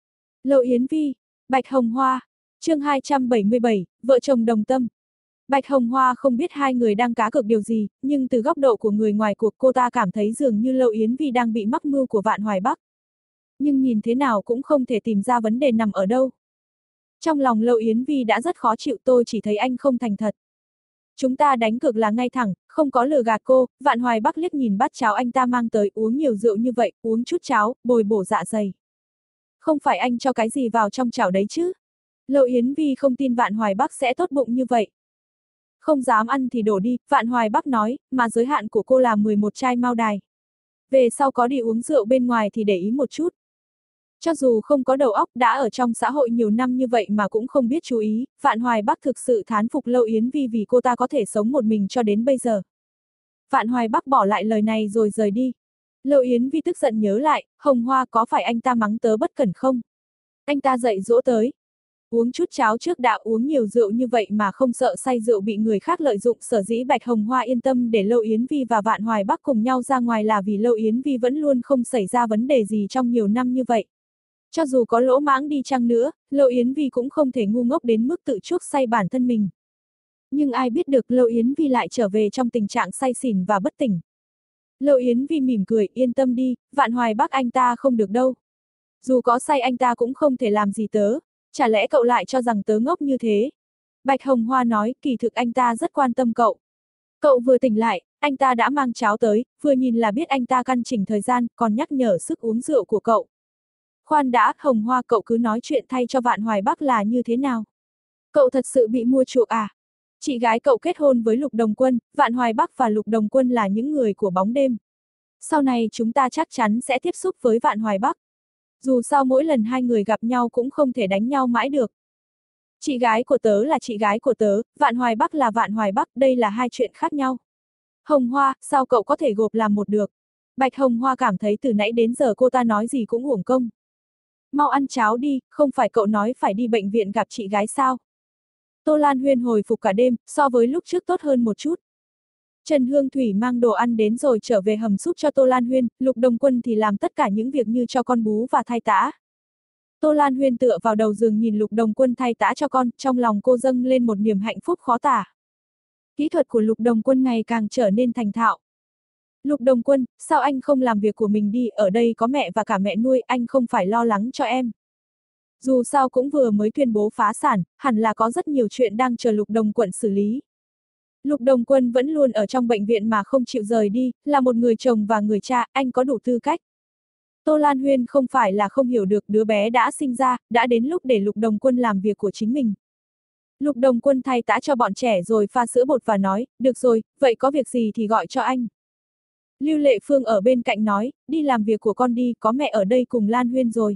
Lâu Yến Vi, Bạch Hồng Hoa, chương hai trăm bảy mươi bảy, vợ chồng đồng tâm. Bạch Hồng Hoa không biết hai người đang cá cược điều gì, nhưng từ góc độ của người ngoài cuộc cô ta cảm thấy dường như Lâu Yến Vi đang bị mắc mưu của Vạn Hoài Bắc. Nhưng nhìn thế nào cũng không thể tìm ra vấn đề nằm ở đâu. Trong lòng Lâu Yến Vi đã rất khó chịu, tôi chỉ thấy anh không thành thật. Chúng ta đánh cược là ngay thẳng, không có lừa gạt cô. Vạn Hoài Bắc liếc nhìn bát cháo anh ta mang tới, uống nhiều rượu như vậy, uống chút cháo, bồi bổ dạ dày. Không phải anh cho cái gì vào trong chảo đấy chứ? Lâu Yến Vi không tin Vạn Hoài Bắc sẽ tốt bụng như vậy. Không dám ăn thì đổ đi, Vạn Hoài Bắc nói, mà giới hạn của cô là mười một chai Mao Đài. Về sau có đi uống rượu bên ngoài thì để ý một chút. Cho dù không có đầu óc, đã ở trong xã hội nhiều năm như vậy mà cũng không biết chú ý, Vạn Hoài Bắc thực sự thán phục Lâu Yến Vi vì cô ta có thể sống một mình cho đến bây giờ. Vạn Hoài Bắc bỏ lại lời này rồi rời đi. Lâu Yến Vi tức giận nhớ lại, Hồng Hoa có phải anh ta mắng tớ bất cẩn không? Anh ta dạy dỗ tới. Uống chút cháo trước đã, uống nhiều rượu như vậy mà không sợ say rượu bị người khác lợi dụng. Sở dĩ Bạch Hồng Hoa yên tâm để Lâu Yến Vi và Vạn Hoài Bắc cùng nhau ra ngoài là vì Lâu Yến Vi vẫn luôn không xảy ra vấn đề gì trong nhiều năm như vậy. Cho dù có lỗ mãng đi chăng nữa, Lâu Yến Vi cũng không thể ngu ngốc đến mức tự chuốc say bản thân mình. Nhưng ai biết được Lâu Yến Vi lại trở về trong tình trạng say xỉn và bất tỉnh. Lâu Yến Vi mỉm cười, yên tâm đi, Vạn Hoài Bắc anh ta không được đâu. Dù có say anh ta cũng không thể làm gì tớ, chả lẽ cậu lại cho rằng tớ ngốc như thế? Bạch Hồng Hoa nói, kỳ thực anh ta rất quan tâm cậu. Cậu vừa tỉnh lại, anh ta đã mang cháo tới, vừa nhìn là biết anh ta căn chỉnh thời gian, còn nhắc nhở sức uống rượu của cậu. Khoan đã, Hồng Hoa, cậu cứ nói chuyện thay cho Vạn Hoài Bắc là như thế nào? Cậu thật sự bị mua chuộc à? Chị gái cậu kết hôn với Lục Đồng Quân, Vạn Hoài Bắc và Lục Đồng Quân là những người của bóng đêm. Sau này chúng ta chắc chắn sẽ tiếp xúc với Vạn Hoài Bắc. Dù sao mỗi lần hai người gặp nhau cũng không thể đánh nhau mãi được. Chị gái của tớ là chị gái của tớ, Vạn Hoài Bắc là Vạn Hoài Bắc, đây là hai chuyện khác nhau. Hồng Hoa, sao cậu có thể gộp làm một được? Bạch Hồng Hoa cảm thấy từ nãy đến giờ cô ta nói gì cũng uổng công. Mau ăn cháo đi, không phải cậu nói phải đi bệnh viện gặp chị gái sao? Tô Lan Huyên hồi phục cả đêm, so với lúc trước tốt hơn một chút. Trần Hương Thủy mang đồ ăn đến rồi trở về hầm súp cho Tô Lan Huyên, Lục Đồng Quân thì làm tất cả những việc như cho con bú và thay tã. Tô Lan Huyên tựa vào đầu giường nhìn Lục Đồng Quân thay tã cho con, trong lòng cô dâng lên một niềm hạnh phúc khó tả. Kỹ thuật của Lục Đồng Quân ngày càng trở nên thành thạo. Lục Đồng Quân, sao anh không làm việc của mình đi, ở đây có mẹ và cả mẹ nuôi, anh không phải lo lắng cho em. Dù sao cũng vừa mới tuyên bố phá sản, hẳn là có rất nhiều chuyện đang chờ Lục Đồng Quân xử lý. Lục Đồng Quân vẫn luôn ở trong bệnh viện mà không chịu rời đi, là một người chồng và người cha, anh có đủ tư cách. Tô Lan Huyên không phải là không hiểu được đứa bé đã sinh ra, đã đến lúc để Lục Đồng Quân làm việc của chính mình. Lục Đồng Quân thay tã cho bọn trẻ rồi pha sữa bột và nói, được rồi, vậy có việc gì thì gọi cho anh. Lưu Lệ Phương ở bên cạnh nói, đi làm việc của con đi, có mẹ ở đây cùng Lan Huyên rồi.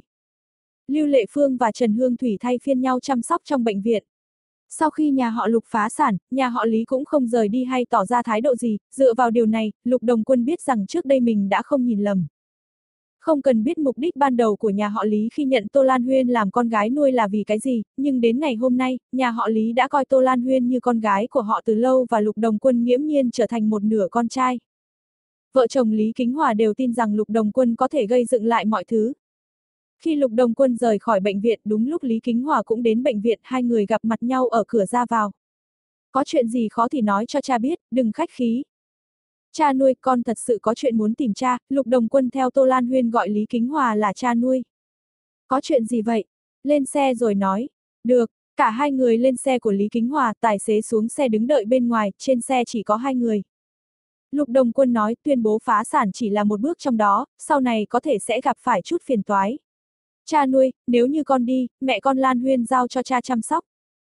Lưu Lệ Phương và Trần Hương Thủy thay phiên nhau chăm sóc trong bệnh viện. Sau khi nhà họ Lục phá sản, nhà họ Lý cũng không rời đi hay tỏ ra thái độ gì, dựa vào điều này, Lục Đồng Quân biết rằng trước đây mình đã không nhìn lầm. Không cần biết mục đích ban đầu của nhà họ Lý khi nhận Tô Lan Huyên làm con gái nuôi là vì cái gì, nhưng đến ngày hôm nay, nhà họ Lý đã coi Tô Lan Huyên như con gái của họ từ lâu và Lục Đồng Quân nghiễm nhiên trở thành một nửa con trai. Vợ chồng Lý Kính Hòa đều tin rằng Lục Đồng Quân có thể gây dựng lại mọi thứ. Khi Lục Đồng Quân rời khỏi bệnh viện, đúng lúc Lý Kính Hòa cũng đến bệnh viện, hai người gặp mặt nhau ở cửa ra vào. Có chuyện gì khó thì nói cho cha biết, đừng khách khí. Cha nuôi, con thật sự có chuyện muốn tìm cha, Lục Đồng Quân theo Tô Lan Huyên gọi Lý Kính Hòa là cha nuôi. Có chuyện gì vậy? Lên xe rồi nói. Được, cả hai người lên xe của Lý Kính Hòa, tài xế xuống xe đứng đợi bên ngoài, trên xe chỉ có hai người. Lục Đồng Quân nói tuyên bố phá sản chỉ là một bước trong đó, sau này có thể sẽ gặp phải chút phiền toái. Cha nuôi, nếu như con đi, mẹ con Lan Huyên giao cho cha chăm sóc.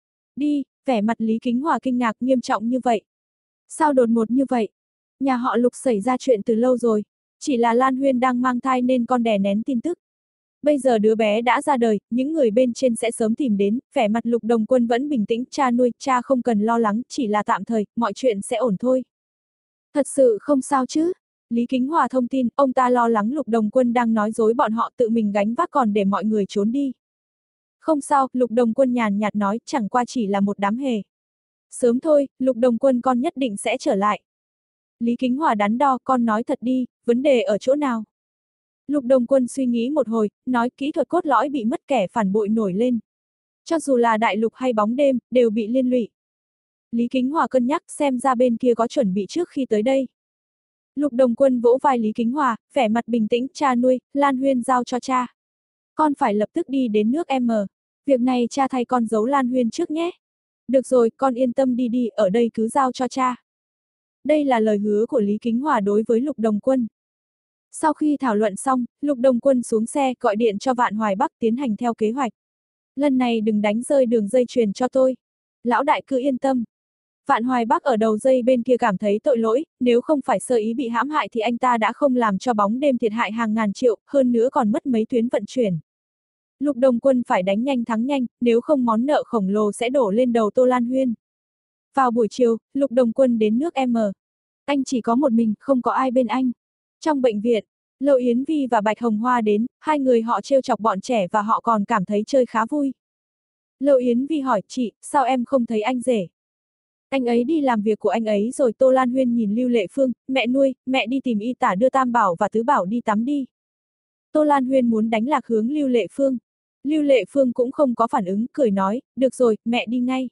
Đi, vẻ mặt Lý Kính Hòa kinh ngạc nghiêm trọng như vậy. Sao đột ngột như vậy? Nhà họ Lục xảy ra chuyện từ lâu rồi, chỉ là Lan Huyên đang mang thai nên con đè nén tin tức. Bây giờ đứa bé đã ra đời, những người bên trên sẽ sớm tìm đến, vẻ mặt Lục Đồng Quân vẫn bình tĩnh, cha nuôi, cha không cần lo lắng, chỉ là tạm thời, mọi chuyện sẽ ổn thôi. Thật sự không sao chứ? Lý Kính Hòa thông tin, ông ta lo lắng Lục Đồng Quân đang nói dối bọn họ tự mình gánh vác còn để mọi người trốn đi. Không sao, Lục Đồng Quân nhàn nhạt nói, chẳng qua chỉ là một đám hề. Sớm thôi, Lục Đồng Quân con nhất định sẽ trở lại. Lý Kính Hòa đắn đo, con nói thật đi, vấn đề ở chỗ nào? Lục Đồng Quân suy nghĩ một hồi, nói kỹ thuật cốt lõi bị mất, kẻ phản bội nổi lên. Cho dù là đại lục hay bóng đêm, đều bị liên lụy. Lý Kính Hòa cân nhắc xem ra bên kia có chuẩn bị trước khi tới đây. Lục Đồng Quân vỗ vai Lý Kính Hòa, vẻ mặt bình tĩnh, cha nuôi, Lan Huyên giao cho cha. Con phải lập tức đi đến nước M. Việc này cha thay con giấu Lan Huyên trước nhé. Được rồi, con yên tâm đi đi, ở đây cứ giao cho cha. Đây là lời hứa của Lý Kính Hòa đối với Lục Đồng Quân. Sau khi thảo luận xong, Lục Đồng Quân xuống xe, gọi điện cho Vạn Hoài Bắc tiến hành theo kế hoạch. Lần này đừng đánh rơi đường dây chuyền cho tôi. Lão đại cứ yên tâm. Vạn Hoài Bắc ở đầu dây bên kia cảm thấy tội lỗi, nếu không phải sơ ý bị hãm hại thì anh ta đã không làm cho bóng đêm thiệt hại hàng ngàn triệu, hơn nữa còn mất mấy tuyến vận chuyển. Lục Đồng Quân phải đánh nhanh thắng nhanh, nếu không món nợ khổng lồ sẽ đổ lên đầu Tô Lan Huyên. Vào buổi chiều, Lục Đồng Quân đến nước M. Anh chỉ có một mình, không có ai bên anh. Trong bệnh viện, Lộ Yến Vi và Bạch Hồng Hoa đến, hai người họ trêu chọc bọn trẻ và họ còn cảm thấy chơi khá vui. Lộ Yến Vi hỏi, chị, sao em không thấy anh rể? Anh ấy đi làm việc của anh ấy rồi. Tô Lan Huyên nhìn Lưu Lệ Phương, mẹ nuôi, mẹ đi tìm y tả đưa Tam Bảo và Tứ Bảo đi tắm đi. Tô Lan Huyên muốn đánh lạc hướng Lưu Lệ Phương. Lưu Lệ Phương cũng không có phản ứng, cười nói, được rồi, mẹ đi ngay.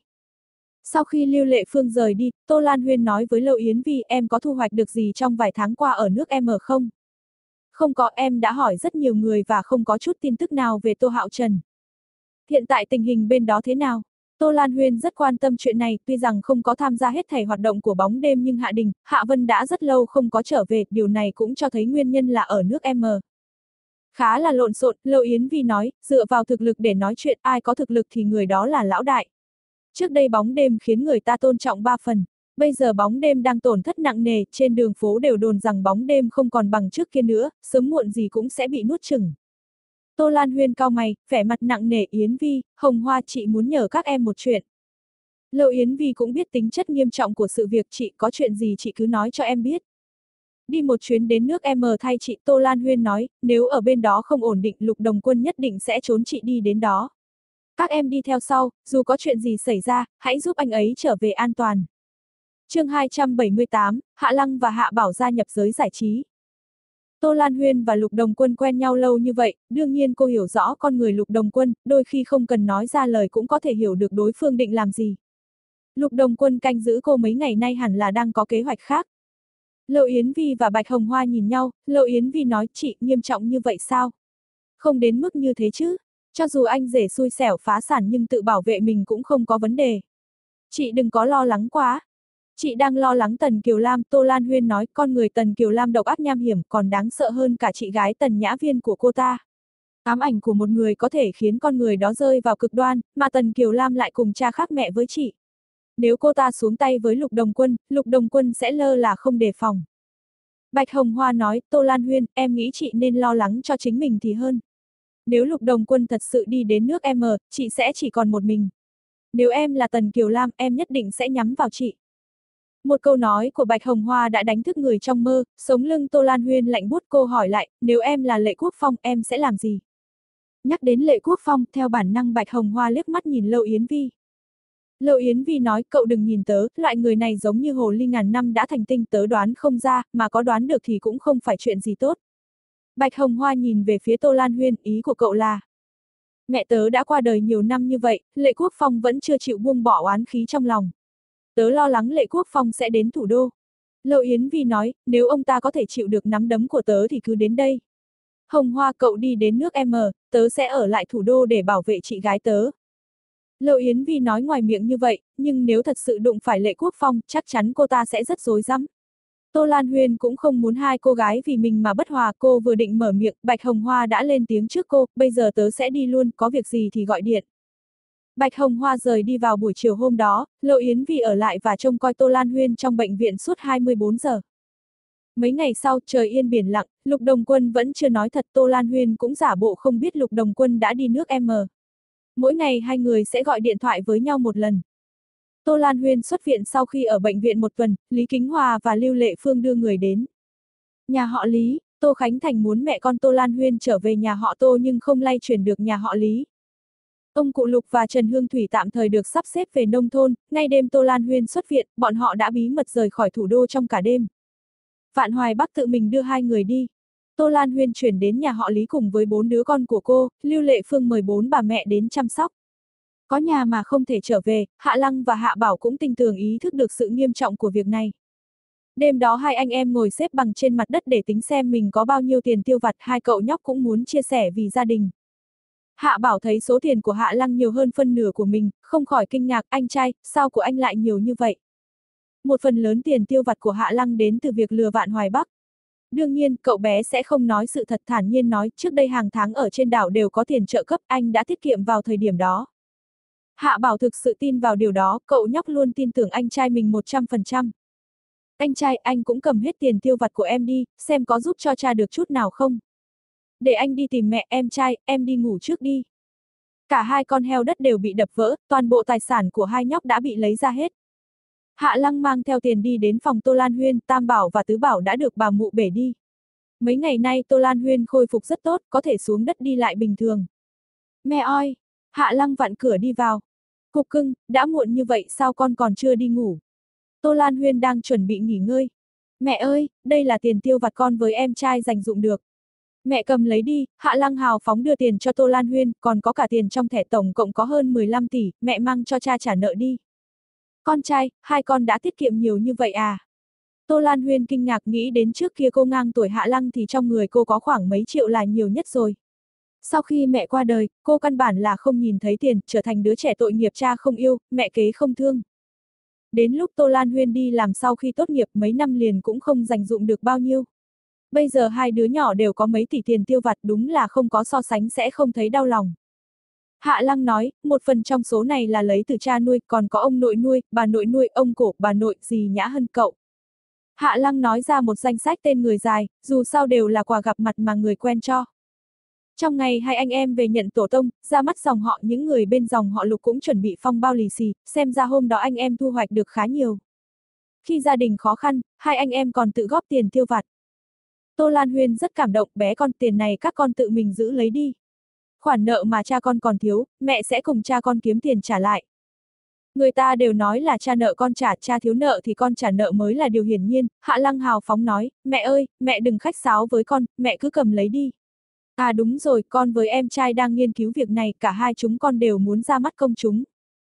Sau khi Lưu Lệ Phương rời đi, Tô Lan Huyên nói với Lộ Yến Vi, em có thu hoạch được gì trong vài tháng qua ở nước M không? Không có, em đã hỏi rất nhiều người và không có chút tin tức nào về Tô Hạo Trần. Hiện tại tình hình bên đó thế nào? Tô Lan Huyên rất quan tâm chuyện này, tuy rằng không có tham gia hết thảy hoạt động của bóng đêm nhưng Hạ Đình, Hạ Vân đã rất lâu không có trở về, điều này cũng cho thấy nguyên nhân là ở nước M. Khá là lộn xộn, Lộ Yến Vi nói, dựa vào thực lực để nói chuyện, ai có thực lực thì người đó là lão đại. Trước đây bóng đêm khiến người ta tôn trọng ba phần, bây giờ bóng đêm đang tổn thất nặng nề, trên đường phố đều đồn rằng bóng đêm không còn bằng trước kia nữa, sớm muộn gì cũng sẽ bị nuốt chửng. Tô Lan Huyên cau mày, vẻ mặt nặng nề. Yến Vi, Hồng Hoa, chị muốn nhờ các em một chuyện. Lâu Yến Vi cũng biết tính chất nghiêm trọng của sự việc, chị có chuyện gì chị cứ nói cho em biết. Đi một chuyến đến nước em thay chị, Tô Lan Huyên nói, nếu ở bên đó không ổn định Lục Đồng Quân nhất định sẽ trốn chị đi đến đó. Các em đi theo sau, dù có chuyện gì xảy ra, hãy giúp anh ấy trở về an toàn. Chương hai trăm bảy mươi tám, Hạ Lăng và Hạ Bảo gia nhập giới giải trí. Tô Lan Huyên và Lục Đồng Quân quen nhau lâu như vậy, đương nhiên cô hiểu rõ con người Lục Đồng Quân, đôi khi không cần nói ra lời cũng có thể hiểu được đối phương định làm gì. Lục Đồng Quân canh giữ cô mấy ngày nay hẳn là đang có kế hoạch khác. Lâu Yến Vi và Bạch Hồng Hoa nhìn nhau, Lâu Yến Vi nói, chị, nghiêm trọng như vậy sao? Không đến mức như thế chứ, cho dù anh rể xui xẻo phá sản nhưng tự bảo vệ mình cũng không có vấn đề. Chị đừng có lo lắng quá. Chị đang lo lắng Tần Kiều Lam, Tô Lan Huyên nói, con người Tần Kiều Lam độc ác nham hiểm, còn đáng sợ hơn cả chị gái Tần Nhã Viên của cô ta. Ám ảnh của một người có thể khiến con người đó rơi vào cực đoan, mà Tần Kiều Lam lại cùng cha khác mẹ với chị. Nếu cô ta xuống tay với Lục Đồng Quân, Lục Đồng Quân sẽ lơ là không đề phòng. Bạch Hồng Hoa nói, Tô Lan Huyên, em nghĩ chị nên lo lắng cho chính mình thì hơn. Nếu Lục Đồng Quân thật sự đi đến nước em, chị sẽ chỉ còn một mình. Nếu em là Tần Kiều Lam, em nhất định sẽ nhắm vào chị. Một câu nói của Bạch Hồng Hoa đã đánh thức người trong mơ, sống lưng Tô Lan Huyên lạnh buốt, cô hỏi lại, nếu em là Lệ Quốc Phong, em sẽ làm gì? Nhắc đến Lệ Quốc Phong, theo bản năng Bạch Hồng Hoa liếc mắt nhìn Lâu Yến Vi. Lâu Yến Vi nói, cậu đừng nhìn tớ, loại người này giống như hồ ly ngàn năm đã thành tinh, tớ đoán không ra, mà có đoán được thì cũng không phải chuyện gì tốt. Bạch Hồng Hoa nhìn về phía Tô Lan Huyên, ý của cậu là, mẹ tớ đã qua đời nhiều năm như vậy, Lệ Quốc Phong vẫn chưa chịu buông bỏ oán khí trong lòng. Tớ lo lắng Lệ Quốc Phong sẽ đến thủ đô. Lâu Yến Vi nói, nếu ông ta có thể chịu được nắm đấm của tớ thì cứ đến đây. Hồng Hoa, cậu đi đến nước em, tớ sẽ ở lại thủ đô để bảo vệ chị gái tớ. Lâu Yến Vi nói ngoài miệng như vậy, nhưng nếu thật sự đụng phải Lệ Quốc Phong, chắc chắn cô ta sẽ rất rối rắm. Tô Lan Huyên cũng không muốn hai cô gái vì mình mà bất hòa, cô vừa định mở miệng, Bạch Hồng Hoa đã lên tiếng trước cô, bây giờ tớ sẽ đi luôn, có việc gì thì gọi điện. Bạch Hồng Hoa rời đi vào buổi chiều hôm đó, Lâu Yến Vi ở lại và trông coi Tô Lan Huyên trong bệnh viện suốt hai mươi bốn giờ. Mấy ngày sau, trời yên biển lặng, Lục Đồng Quân vẫn chưa nói thật, Tô Lan Huyên cũng giả bộ không biết Lục Đồng Quân đã đi nước em. Mỗi ngày hai người sẽ gọi điện thoại với nhau một lần. Tô Lan Huyên xuất viện sau khi ở bệnh viện một tuần, Lý Kính Hòa và Lưu Lệ Phương đưa người đến. Nhà họ Lý, Tô Khánh Thành muốn mẹ con Tô Lan Huyên trở về nhà họ Tô nhưng không lay chuyển được nhà họ Lý. Ông cụ Lục và Trần Hương Thủy tạm thời được sắp xếp về nông thôn, ngay đêm Tô Lan Huyên xuất viện, bọn họ đã bí mật rời khỏi thủ đô trong cả đêm. Vạn Hoài Bắc tự mình đưa hai người đi. Tô Lan Huyên chuyển đến nhà họ Lý cùng với bốn đứa con của cô, Lưu Lệ Phương mời bốn bà mẹ đến chăm sóc. Có nhà mà không thể trở về, Hạ Lăng và Hạ Bảo cũng tinh tường ý thức được sự nghiêm trọng của việc này. Đêm đó hai anh em ngồi xếp bằng trên mặt đất để tính xem mình có bao nhiêu tiền tiêu vặt, hai cậu nhóc cũng muốn chia sẻ vì gia đình. Hạ Bảo thấy số tiền của Hạ Lăng nhiều hơn phân nửa của mình, không khỏi kinh ngạc, anh trai, sao của anh lại nhiều như vậy? Một phần lớn tiền tiêu vặt của Hạ Lăng đến từ việc lừa Vạn Hoài Bắc. Đương nhiên, cậu bé sẽ không nói sự thật, thản nhiên nói, trước đây hàng tháng ở trên đảo đều có tiền trợ cấp, anh đã tiết kiệm vào thời điểm đó. Hạ Bảo thực sự tin vào điều đó, cậu nhóc luôn tin tưởng anh trai mình một trăm phần trăm. Anh trai, anh cũng cầm hết tiền tiêu vặt của em đi, xem có giúp cho cha được chút nào không. Để anh đi tìm mẹ, em trai, em đi ngủ trước đi. Cả hai con heo đất đều bị đập vỡ, toàn bộ tài sản của hai nhóc đã bị lấy ra hết. Hạ Lăng mang theo tiền đi đến phòng Tô Lan Huyên, Tam Bảo và Tứ Bảo đã được bà mụ bể đi. Mấy ngày nay Tô Lan Huyên khôi phục rất tốt, có thể xuống đất đi lại bình thường. Mẹ ơi! Hạ Lăng vặn cửa đi vào. Cục cưng, đã muộn như vậy sao con còn chưa đi ngủ? Tô Lan Huyên đang chuẩn bị nghỉ ngơi. Mẹ ơi, đây là tiền tiêu vặt con với em trai dành dụm được. Mẹ cầm lấy đi, Hạ Lăng hào phóng đưa tiền cho Tô Lan Huyên, còn có cả tiền trong thẻ tổng cộng có hơn mười lăm tỷ, mẹ mang cho cha trả nợ đi. Con trai, hai con đã tiết kiệm nhiều như vậy à? Tô Lan Huyên kinh ngạc, nghĩ đến trước kia cô ngang tuổi Hạ Lăng thì trong người cô có khoảng mấy triệu là nhiều nhất rồi. Sau khi mẹ qua đời, cô căn bản là không nhìn thấy tiền, trở thành đứa trẻ tội nghiệp, cha không yêu, mẹ kế không thương. Đến lúc Tô Lan Huyên đi làm sau khi tốt nghiệp mấy năm liền cũng không dành dụm được bao nhiêu. Bây giờ hai đứa nhỏ đều có mấy tỷ tiền tiêu vặt, đúng là không có so sánh sẽ không thấy đau lòng. Hạ Lăng nói, một phần trong số này là lấy từ cha nuôi, còn có ông nội nuôi, bà nội nuôi, ông cổ, bà nội, dì Nhã Hân cậu. Hạ Lăng nói ra một danh sách tên người dài, dù sao đều là quà gặp mặt mà người quen cho. Trong ngày hai anh em về nhận tổ tông, ra mắt dòng họ những người bên dòng họ Lục cũng chuẩn bị phong bao lì xì, xem ra hôm đó anh em thu hoạch được khá nhiều. Khi gia đình khó khăn, hai anh em còn tự góp tiền tiêu vặt. Tô Lan Huyên rất cảm động, bé con, tiền này các con tự mình giữ lấy đi. Khoản nợ mà cha con còn thiếu, mẹ sẽ cùng cha con kiếm tiền trả lại. Người ta đều nói là cha nợ con trả, cha thiếu nợ thì con trả nợ mới là điều hiển nhiên. Hạ Lăng hào phóng nói, mẹ ơi, mẹ đừng khách sáo với con, mẹ cứ cầm lấy đi. À đúng rồi, con với em trai đang nghiên cứu việc này, cả hai chúng con đều muốn ra mắt công chúng.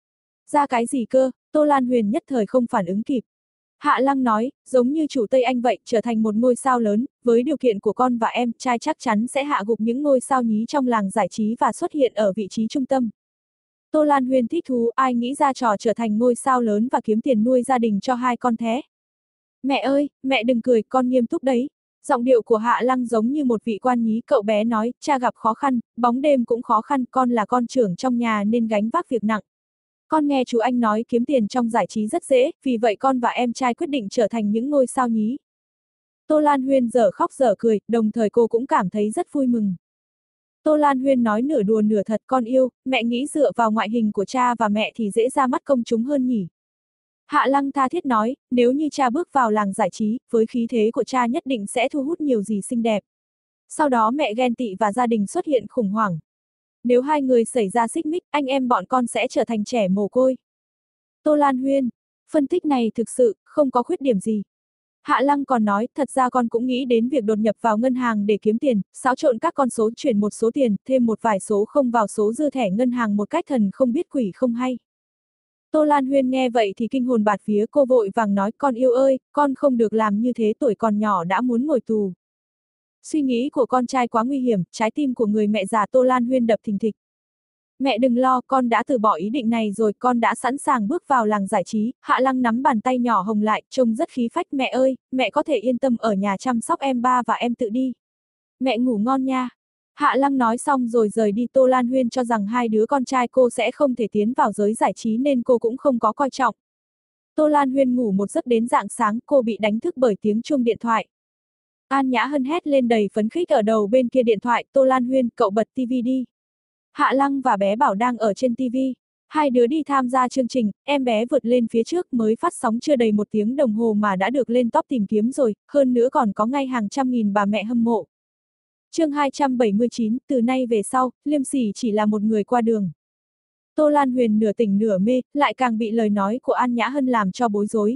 Ra cái gì cơ? Tô Lan Huyền nhất thời không phản ứng kịp. Hạ Lăng nói, giống như chủ Tây Anh vậy, trở thành một ngôi sao lớn, với điều kiện của con và em trai chắc chắn sẽ hạ gục những ngôi sao nhí trong làng giải trí và xuất hiện ở vị trí trung tâm. Tô Lan Huyên thích thú, ai nghĩ ra trò trở thành ngôi sao lớn và kiếm tiền nuôi gia đình cho hai con thế? Mẹ ơi, mẹ đừng cười, con nghiêm túc đấy. Giọng điệu của Hạ Lăng giống như một vị quan nhí, cậu bé nói, cha gặp khó khăn, bóng đêm cũng khó khăn, con là con trưởng trong nhà nên gánh vác việc nặng. Con nghe chú anh nói kiếm tiền trong giải trí rất dễ, vì vậy con và em trai quyết định trở thành những ngôi sao nhí. Tô Lan Huyên dở khóc dở cười, đồng thời cô cũng cảm thấy rất vui mừng. Tô Lan Huyên nói nửa đùa nửa thật, con yêu, mẹ nghĩ dựa vào ngoại hình của cha và mẹ thì dễ ra mắt công chúng hơn nhỉ. Hạ Lăng tha thiết nói, nếu như cha bước vào làng giải trí, với khí thế của cha nhất định sẽ thu hút nhiều gì xinh đẹp. Sau đó mẹ ghen tị và gia đình xuất hiện khủng hoảng. Nếu hai người xảy ra xích mích, anh em bọn con sẽ trở thành trẻ mồ côi. Tô Lan Huyên, phân tích này thực sự, không có khuyết điểm gì. Hạ Lăng còn nói, thật ra con cũng nghĩ đến việc đột nhập vào ngân hàng để kiếm tiền, xáo trộn các con số, chuyển một số tiền, thêm một vài số không vào số dư thẻ ngân hàng một cách thần không biết quỷ không hay. Tô Lan Huyên nghe vậy thì kinh hồn bạt vía, cô vội vàng nói, con yêu ơi, con không được làm như thế, tuổi còn nhỏ đã muốn ngồi tù. Suy nghĩ của con trai quá nguy hiểm, trái tim của người mẹ già Tô Lan Huyên đập thình thịch. Mẹ đừng lo, con đã từ bỏ ý định này rồi, con đã sẵn sàng bước vào làng giải trí. Hạ Lăng nắm bàn tay nhỏ hồng lại, trông rất khí phách. Mẹ ơi, mẹ có thể yên tâm ở nhà chăm sóc em ba và em tự đi. Mẹ ngủ ngon nha. Hạ Lăng nói xong rồi rời đi. Tô Lan Huyên cho rằng hai đứa con trai cô sẽ không thể tiến vào giới giải trí nên cô cũng không có coi trọng. Tô Lan Huyên ngủ một giấc đến rạng sáng, cô bị đánh thức bởi tiếng chuông điện thoại. An Nhã Hân hét lên đầy phấn khích ở đầu bên kia điện thoại, Tô Lan Huyên, cậu bật tivi đi. Hạ Lăng và bé Bảo đang ở trên tivi. Hai đứa đi tham gia chương trình, em bé vượt lên phía trước mới phát sóng chưa đầy một tiếng đồng hồ mà đã được lên top tìm kiếm rồi, hơn nữa còn có ngay hàng trăm nghìn bà mẹ hâm mộ. Chương hai trăm bảy mươi chín, từ nay về sau, Liêm Sỉ chỉ là một người qua đường. Tô Lan Huyền nửa tỉnh nửa mê, lại càng bị lời nói của An Nhã Hân làm cho bối rối.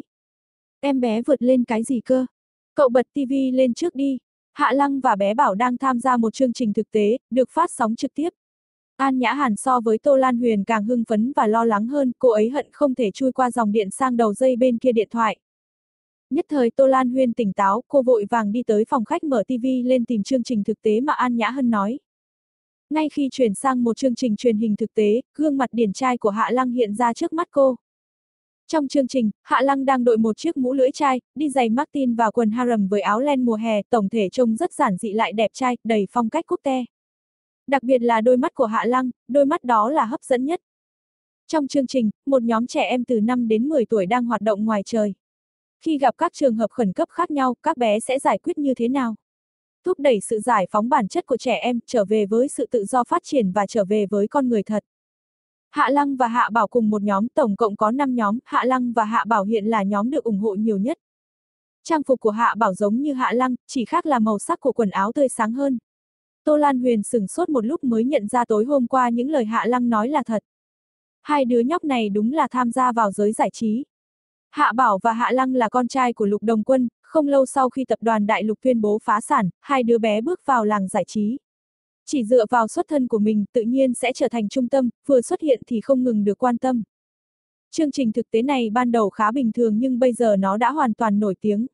Em bé vượt lên cái gì cơ? Cậu bật tivi lên trước đi. Hạ Lăng và bé Bảo đang tham gia một chương trình thực tế, được phát sóng trực tiếp. An Nhã Hàn so với Tô Lan Huyền càng hưng phấn và lo lắng hơn, cô ấy hận không thể chui qua dòng điện sang đầu dây bên kia điện thoại. Nhất thời Tô Lan Huyền tỉnh táo, cô vội vàng đi tới phòng khách mở tivi lên tìm chương trình thực tế mà An Nhã Hân nói. Ngay khi chuyển sang một chương trình truyền hình thực tế, gương mặt điển trai của Hạ Lăng hiện ra trước mắt cô. Trong chương trình, Hạ Lăng đang đội một chiếc mũ lưỡi trai, đi giày Martin và quần harem với áo len mùa hè, tổng thể trông rất giản dị lại đẹp trai, đầy phong cách quốc tế. Đặc biệt là đôi mắt của Hạ Lăng, đôi mắt đó là hấp dẫn nhất. Trong chương trình, một nhóm trẻ em từ năm đến mười tuổi đang hoạt động ngoài trời. Khi gặp các trường hợp khẩn cấp khác nhau, các bé sẽ giải quyết như thế nào? Thúc đẩy sự giải phóng bản chất của trẻ em, trở về với sự tự do phát triển và trở về với con người thật. Hạ Lăng và Hạ Bảo cùng một nhóm, tổng cộng có năm nhóm, Hạ Lăng và Hạ Bảo hiện là nhóm được ủng hộ nhiều nhất. Trang phục của Hạ Bảo giống như Hạ Lăng, chỉ khác là màu sắc của quần áo tươi sáng hơn. Tô Lan Huyền sửng sốt một lúc mới nhận ra tối hôm qua những lời Hạ Lăng nói là thật. Hai đứa nhóc này đúng là tham gia vào giới giải trí. Hạ Bảo và Hạ Lăng là con trai của Lục Đồng Quân, không lâu sau khi tập đoàn Đại Lục tuyên bố phá sản, hai đứa bé bước vào làng giải trí. Chỉ dựa vào xuất thân của mình tự nhiên sẽ trở thành trung tâm, vừa xuất hiện thì không ngừng được quan tâm. Chương trình thực tế này ban đầu khá bình thường nhưng bây giờ nó đã hoàn toàn nổi tiếng.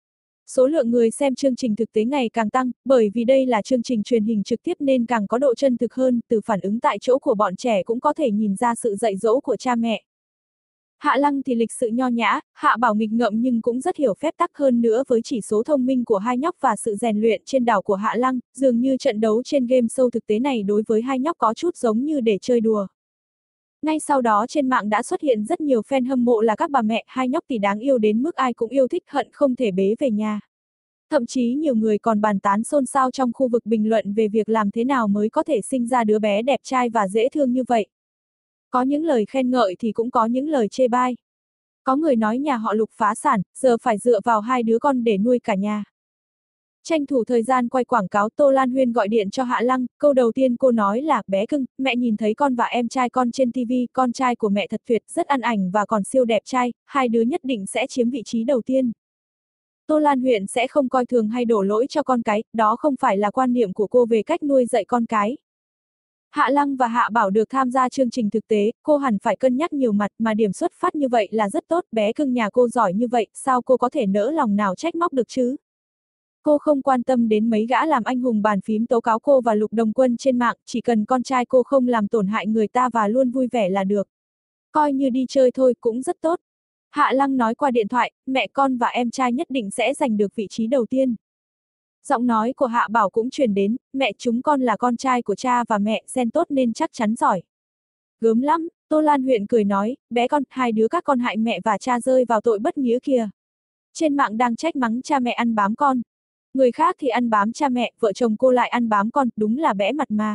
Số lượng người xem chương trình thực tế ngày càng tăng, bởi vì đây là chương trình truyền hình trực tiếp nên càng có độ chân thực hơn, từ phản ứng tại chỗ của bọn trẻ cũng có thể nhìn ra sự dạy dỗ của cha mẹ. Hạ Lăng thì lịch sự nho nhã, Hạ Bảo nghịch ngợm nhưng cũng rất hiểu phép tắc, hơn nữa với chỉ số thông minh của hai nhóc và sự rèn luyện trên đảo của Hạ Lăng, dường như trận đấu trên game show thực tế này đối với hai nhóc có chút giống như để chơi đùa. Ngay sau đó trên mạng đã xuất hiện rất nhiều fan hâm mộ là các bà mẹ hai nhóc thì đáng yêu đến mức ai cũng yêu thích, hận không thể bế về nhà. Thậm chí nhiều người còn bàn tán xôn xao trong khu vực bình luận về việc làm thế nào mới có thể sinh ra đứa bé đẹp trai và dễ thương như vậy. Có những lời khen ngợi thì cũng có những lời chê bai. Có người nói nhà họ Lục phá sản, giờ phải dựa vào hai đứa con để nuôi cả nhà. Tranh thủ thời gian quay quảng cáo, Tô Lan Huyên gọi điện cho Hạ Lăng, câu đầu tiên cô nói là, bé cưng, mẹ nhìn thấy con và em trai con trên ti vi, con trai của mẹ thật tuyệt, rất ăn ảnh và còn siêu đẹp trai, hai đứa nhất định sẽ chiếm vị trí đầu tiên. Tô Lan Huyên sẽ không coi thường hay đổ lỗi cho con cái, đó không phải là quan niệm của cô về cách nuôi dạy con cái. Hạ Lăng và Hạ Bảo được tham gia chương trình thực tế, cô hẳn phải cân nhắc nhiều mặt, mà điểm xuất phát như vậy là rất tốt, bé cưng nhà cô giỏi như vậy, sao cô có thể nỡ lòng nào trách móc được chứ? Cô không quan tâm đến mấy gã làm anh hùng bàn phím tố cáo cô và Lục Đồng Quân trên mạng, chỉ cần con trai cô không làm tổn hại người ta và luôn vui vẻ là được. Coi như đi chơi thôi cũng rất tốt. Hạ Lăng nói qua điện thoại, mẹ con và em trai nhất định sẽ giành được vị trí đầu tiên. Giọng nói của Hạ Bảo cũng truyền đến, mẹ chúng con là con trai của cha và mẹ, gen tốt nên chắc chắn giỏi. Gớm lắm, Tô Lan Huyên cười nói, bé con, hai đứa các con hại mẹ và cha rơi vào tội bất nghĩa kìa. Trên mạng đang trách mắng cha mẹ ăn bám con. Người khác thì ăn bám cha mẹ, vợ chồng cô lại ăn bám con, đúng là bẽ mặt mà.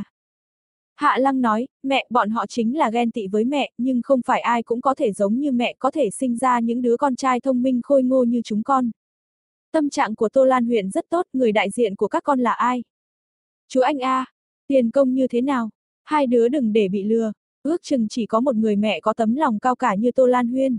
Hạ Lăng nói, mẹ, bọn họ chính là ghen tị với mẹ, nhưng không phải ai cũng có thể giống như mẹ, có thể sinh ra những đứa con trai thông minh khôi ngô như chúng con. Tâm trạng của Tô Lan Huyên rất tốt, người đại diện của các con là ai? Chú anh a, à, tiền công như thế nào? Hai đứa đừng để bị lừa, ước chừng chỉ có một người mẹ có tấm lòng cao cả như Tô Lan Huyên.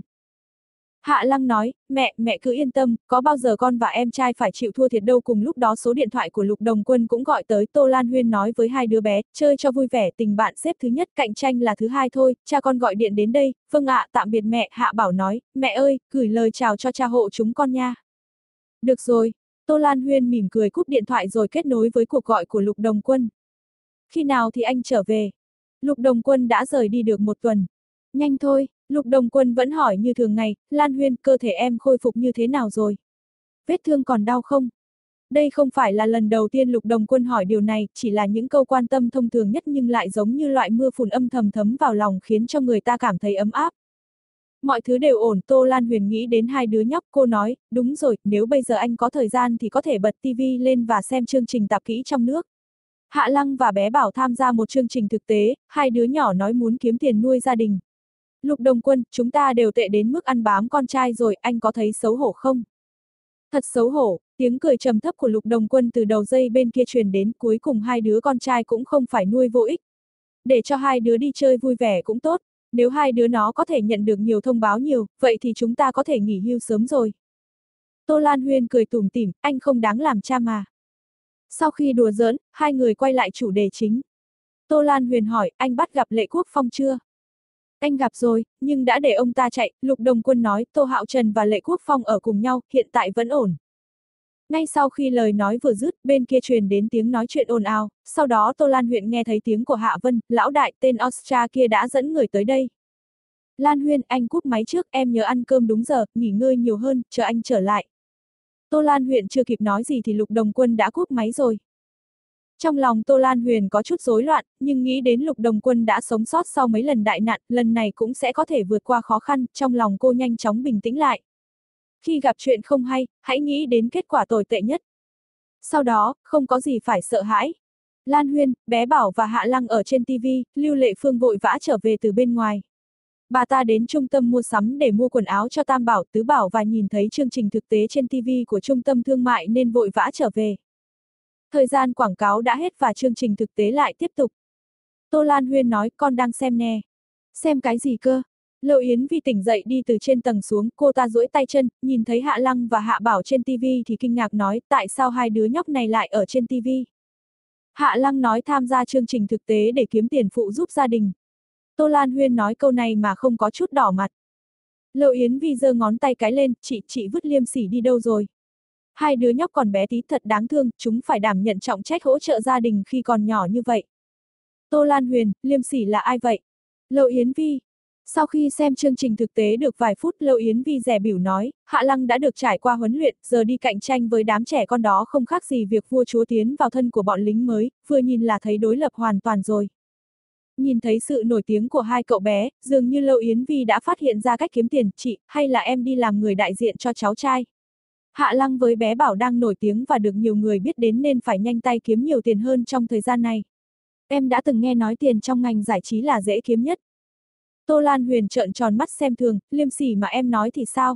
Hạ Lăng nói, mẹ, mẹ cứ yên tâm, có bao giờ con và em trai phải chịu thua thiệt đâu. Cùng lúc đó số điện thoại của Lục Đồng Quân cũng gọi tới, Tô Lan Huyên nói với hai đứa bé, chơi cho vui vẻ, tình bạn xếp thứ nhất, cạnh tranh là thứ hai thôi, cha con gọi điện đến đây, vâng ạ, tạm biệt mẹ. Hạ Bảo nói, mẹ ơi, gửi lời chào cho cha hộ chúng con nha. Được rồi, Tô Lan Huyên mỉm cười cúp điện thoại rồi kết nối với cuộc gọi của Lục Đồng Quân. Khi nào thì anh trở về? Lục Đồng Quân đã rời đi được một tuần. Nhanh thôi, Lục Đồng Quân vẫn hỏi như thường ngày, Lan Huyên, cơ thể em khôi phục như thế nào rồi? Vết thương còn đau không? Đây không phải là lần đầu tiên Lục Đồng Quân hỏi điều này, chỉ là những câu quan tâm thông thường nhất nhưng lại giống như loại mưa phùn âm thầm thấm vào lòng khiến cho người ta cảm thấy ấm áp. Mọi thứ đều ổn, Tô Lan Huyên nghĩ đến hai đứa nhóc, cô nói, đúng rồi, nếu bây giờ anh có thời gian thì có thể bật tivi lên và xem chương trình tạp kỹ trong nước. Hạ Lăng và bé Bảo tham gia một chương trình thực tế, hai đứa nhỏ nói muốn kiếm tiền nuôi gia đình. Lục Đồng Quân, chúng ta đều tệ đến mức ăn bám con trai rồi, anh có thấy xấu hổ không? Thật xấu hổ, tiếng cười trầm thấp của Lục Đồng Quân từ đầu dây bên kia truyền đến, cuối cùng hai đứa con trai cũng không phải nuôi vô ích. Để cho hai đứa đi chơi vui vẻ cũng tốt, nếu hai đứa nó có thể nhận được nhiều thông báo nhiều, vậy thì chúng ta có thể nghỉ hưu sớm rồi. Tô Lan Huyên cười tủm tỉm, anh không đáng làm cha mà. Sau khi đùa giỡn, hai người quay lại chủ đề chính. Tô Lan Huyên hỏi, anh bắt gặp Lệ Quốc Phong chưa? Anh gặp rồi, nhưng đã để ông ta chạy, Lục Đồng Quân nói, Tô Hạo Trần và Lệ Quốc Phong ở cùng nhau, hiện tại vẫn ổn. Ngay sau khi lời nói vừa dứt, bên kia truyền đến tiếng nói chuyện ồn ào, sau đó Tô Lan Huyên nghe thấy tiếng của Hạ Vân, lão đại, tên Ostra kia đã dẫn người tới đây. Lan Huyên, anh cúp máy trước, em nhớ ăn cơm đúng giờ, nghỉ ngơi nhiều hơn, chờ anh trở lại. Tô Lan Huyên chưa kịp nói gì thì Lục Đồng Quân đã cúp máy rồi. Trong lòng Tô Lan Huyên có chút rối loạn, nhưng nghĩ đến Lục Đồng Quân đã sống sót sau mấy lần đại nạn, lần này cũng sẽ có thể vượt qua khó khăn, trong lòng cô nhanh chóng bình tĩnh lại. Khi gặp chuyện không hay, hãy nghĩ đến kết quả tồi tệ nhất. Sau đó, không có gì phải sợ hãi. Lan Huyên, bé Bảo và Hạ Lăng ở trên ti vi, Lưu Lệ Phương vội vã trở về từ bên ngoài. Bà ta đến trung tâm mua sắm để mua quần áo cho Tam Bảo, Tứ Bảo và nhìn thấy chương trình thực tế trên ti vi của trung tâm thương mại nên vội vã trở về. Thời gian quảng cáo đã hết và chương trình thực tế lại tiếp tục. Tô Lan Huyên nói, con đang xem nè. Xem cái gì cơ? Lộ Yến Vi tỉnh dậy đi từ trên tầng xuống, cô ta duỗi tay chân, nhìn thấy Hạ Lăng và Hạ Bảo trên ti vi thì kinh ngạc nói, tại sao hai đứa nhóc này lại ở trên ti vi? Hạ Lăng nói tham gia chương trình thực tế để kiếm tiền phụ giúp gia đình. Tô Lan Huyên nói câu này mà không có chút đỏ mặt. Lộ Yến Vi giơ ngón tay cái lên, chị, chị vứt liêm sỉ đi đâu rồi? Hai đứa nhóc còn bé tí thật đáng thương, chúng phải đảm nhận trọng trách hỗ trợ gia đình khi còn nhỏ như vậy. Tô Lan Huyên, liêm sỉ là ai vậy? Lộ Yến Vi. Sau khi xem chương trình thực tế được vài phút, Lâu Yến Vi dè bỉu nói, Hạ Lăng đã được trải qua huấn luyện, giờ đi cạnh tranh với đám trẻ con đó không khác gì việc vua chúa tiến vào thân của bọn lính mới, vừa nhìn là thấy đối lập hoàn toàn rồi. Nhìn thấy sự nổi tiếng của hai cậu bé, dường như Lâu Yến Vi đã phát hiện ra cách kiếm tiền. Chị, hay là em đi làm người đại diện cho cháu trai? Hạ Lăng với bé Bảo đang nổi tiếng và được nhiều người biết đến nên phải nhanh tay kiếm nhiều tiền hơn trong thời gian này. Em đã từng nghe nói tiền trong ngành giải trí là dễ kiếm nhất. Tô Lan Huyền trợn tròn mắt xem thường, liêm sỉ mà em nói thì sao?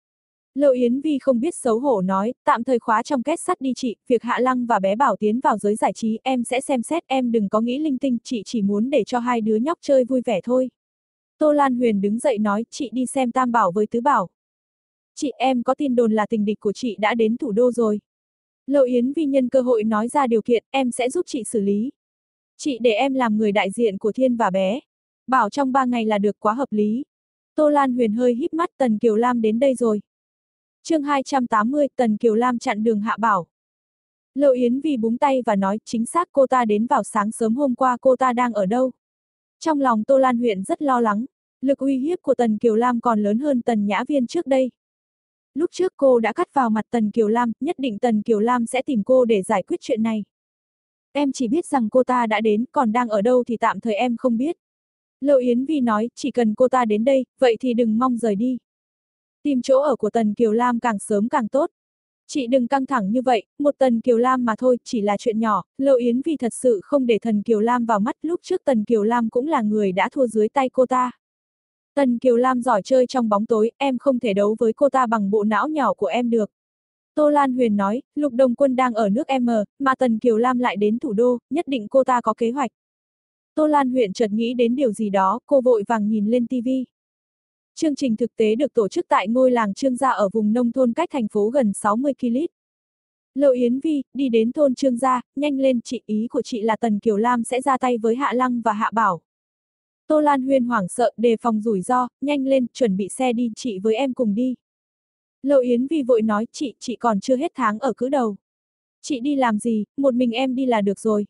Lâu Yến Vi không biết xấu hổ nói, tạm thời khóa trong két sắt đi chị, việc Hạ Lăng và bé Bảo tiến vào giới giải trí em sẽ xem xét, em đừng có nghĩ linh tinh, chị chỉ muốn để cho hai đứa nhóc chơi vui vẻ thôi. Tô Lan Huyền đứng dậy nói, chị đi xem Tam Bảo với Tứ Bảo. Chị, em có tin đồn là tình địch của chị đã đến thủ đô rồi. Lâu Yến Vi nhân cơ hội nói ra điều kiện, em sẽ giúp chị xử lý. Chị để em làm người đại diện của Thiên và bé Bảo trong ba ngày là được, quá hợp lý. Tô Lan Huyền hơi híp mắt, Tần Kiều Lam đến đây rồi. Chương hai trăm tám mươi, Tần Kiều Lam chặn đường Hạ Bảo. Lâu Yến Vi búng tay và nói, chính xác, cô ta đến vào sáng sớm hôm qua, cô ta đang ở đâu? Trong lòng Tô Lan Huyền rất lo lắng, lực uy hiếp của Tần Kiều Lam còn lớn hơn Tần Nhã Viên trước đây. Lúc trước cô đã cắt vào mặt Tần Kiều Lam, nhất định Tần Kiều Lam sẽ tìm cô để giải quyết chuyện này. Em chỉ biết rằng cô ta đã đến, còn đang ở đâu thì tạm thời em không biết. Lâu Yến Vi nói, chỉ cần cô ta đến đây, vậy thì đừng mong rời đi. Tìm chỗ ở của Tần Kiều Lam càng sớm càng tốt. Chị đừng căng thẳng như vậy, một Tần Kiều Lam mà thôi, chỉ là chuyện nhỏ. Lâu Yến Vi thật sự không để Tần Kiều Lam vào mắt, lúc trước Tần Kiều Lam cũng là người đã thua dưới tay cô ta. Tần Kiều Lam giỏi chơi trong bóng tối, em không thể đấu với cô ta bằng bộ não nhỏ của em được. Tô Lan Huyền nói, Lục Đồng Quân đang ở nước M, mà Tần Kiều Lam lại đến thủ đô, nhất định cô ta có kế hoạch. Tô Lan Huyền chợt nghĩ đến điều gì đó, cô vội vàng nhìn lên ti vi. Chương trình thực tế được tổ chức tại ngôi làng Trương Gia ở vùng nông thôn cách thành phố gần sáu mươi ki lô mét. Lâu Yến Vi, đi đến thôn Trương Gia, nhanh lên, chị, ý của chị là Tần Kiều Lam sẽ ra tay với Hạ Lăng và Hạ Bảo. Tô Lan Huyền hoảng sợ, đề phòng rủi ro, nhanh lên, chuẩn bị xe đi, chị với em cùng đi. Lâu Yến Vi vội nói, chị, chị còn chưa hết tháng ở cữ đầu. Chị đi làm gì, một mình em đi là được rồi.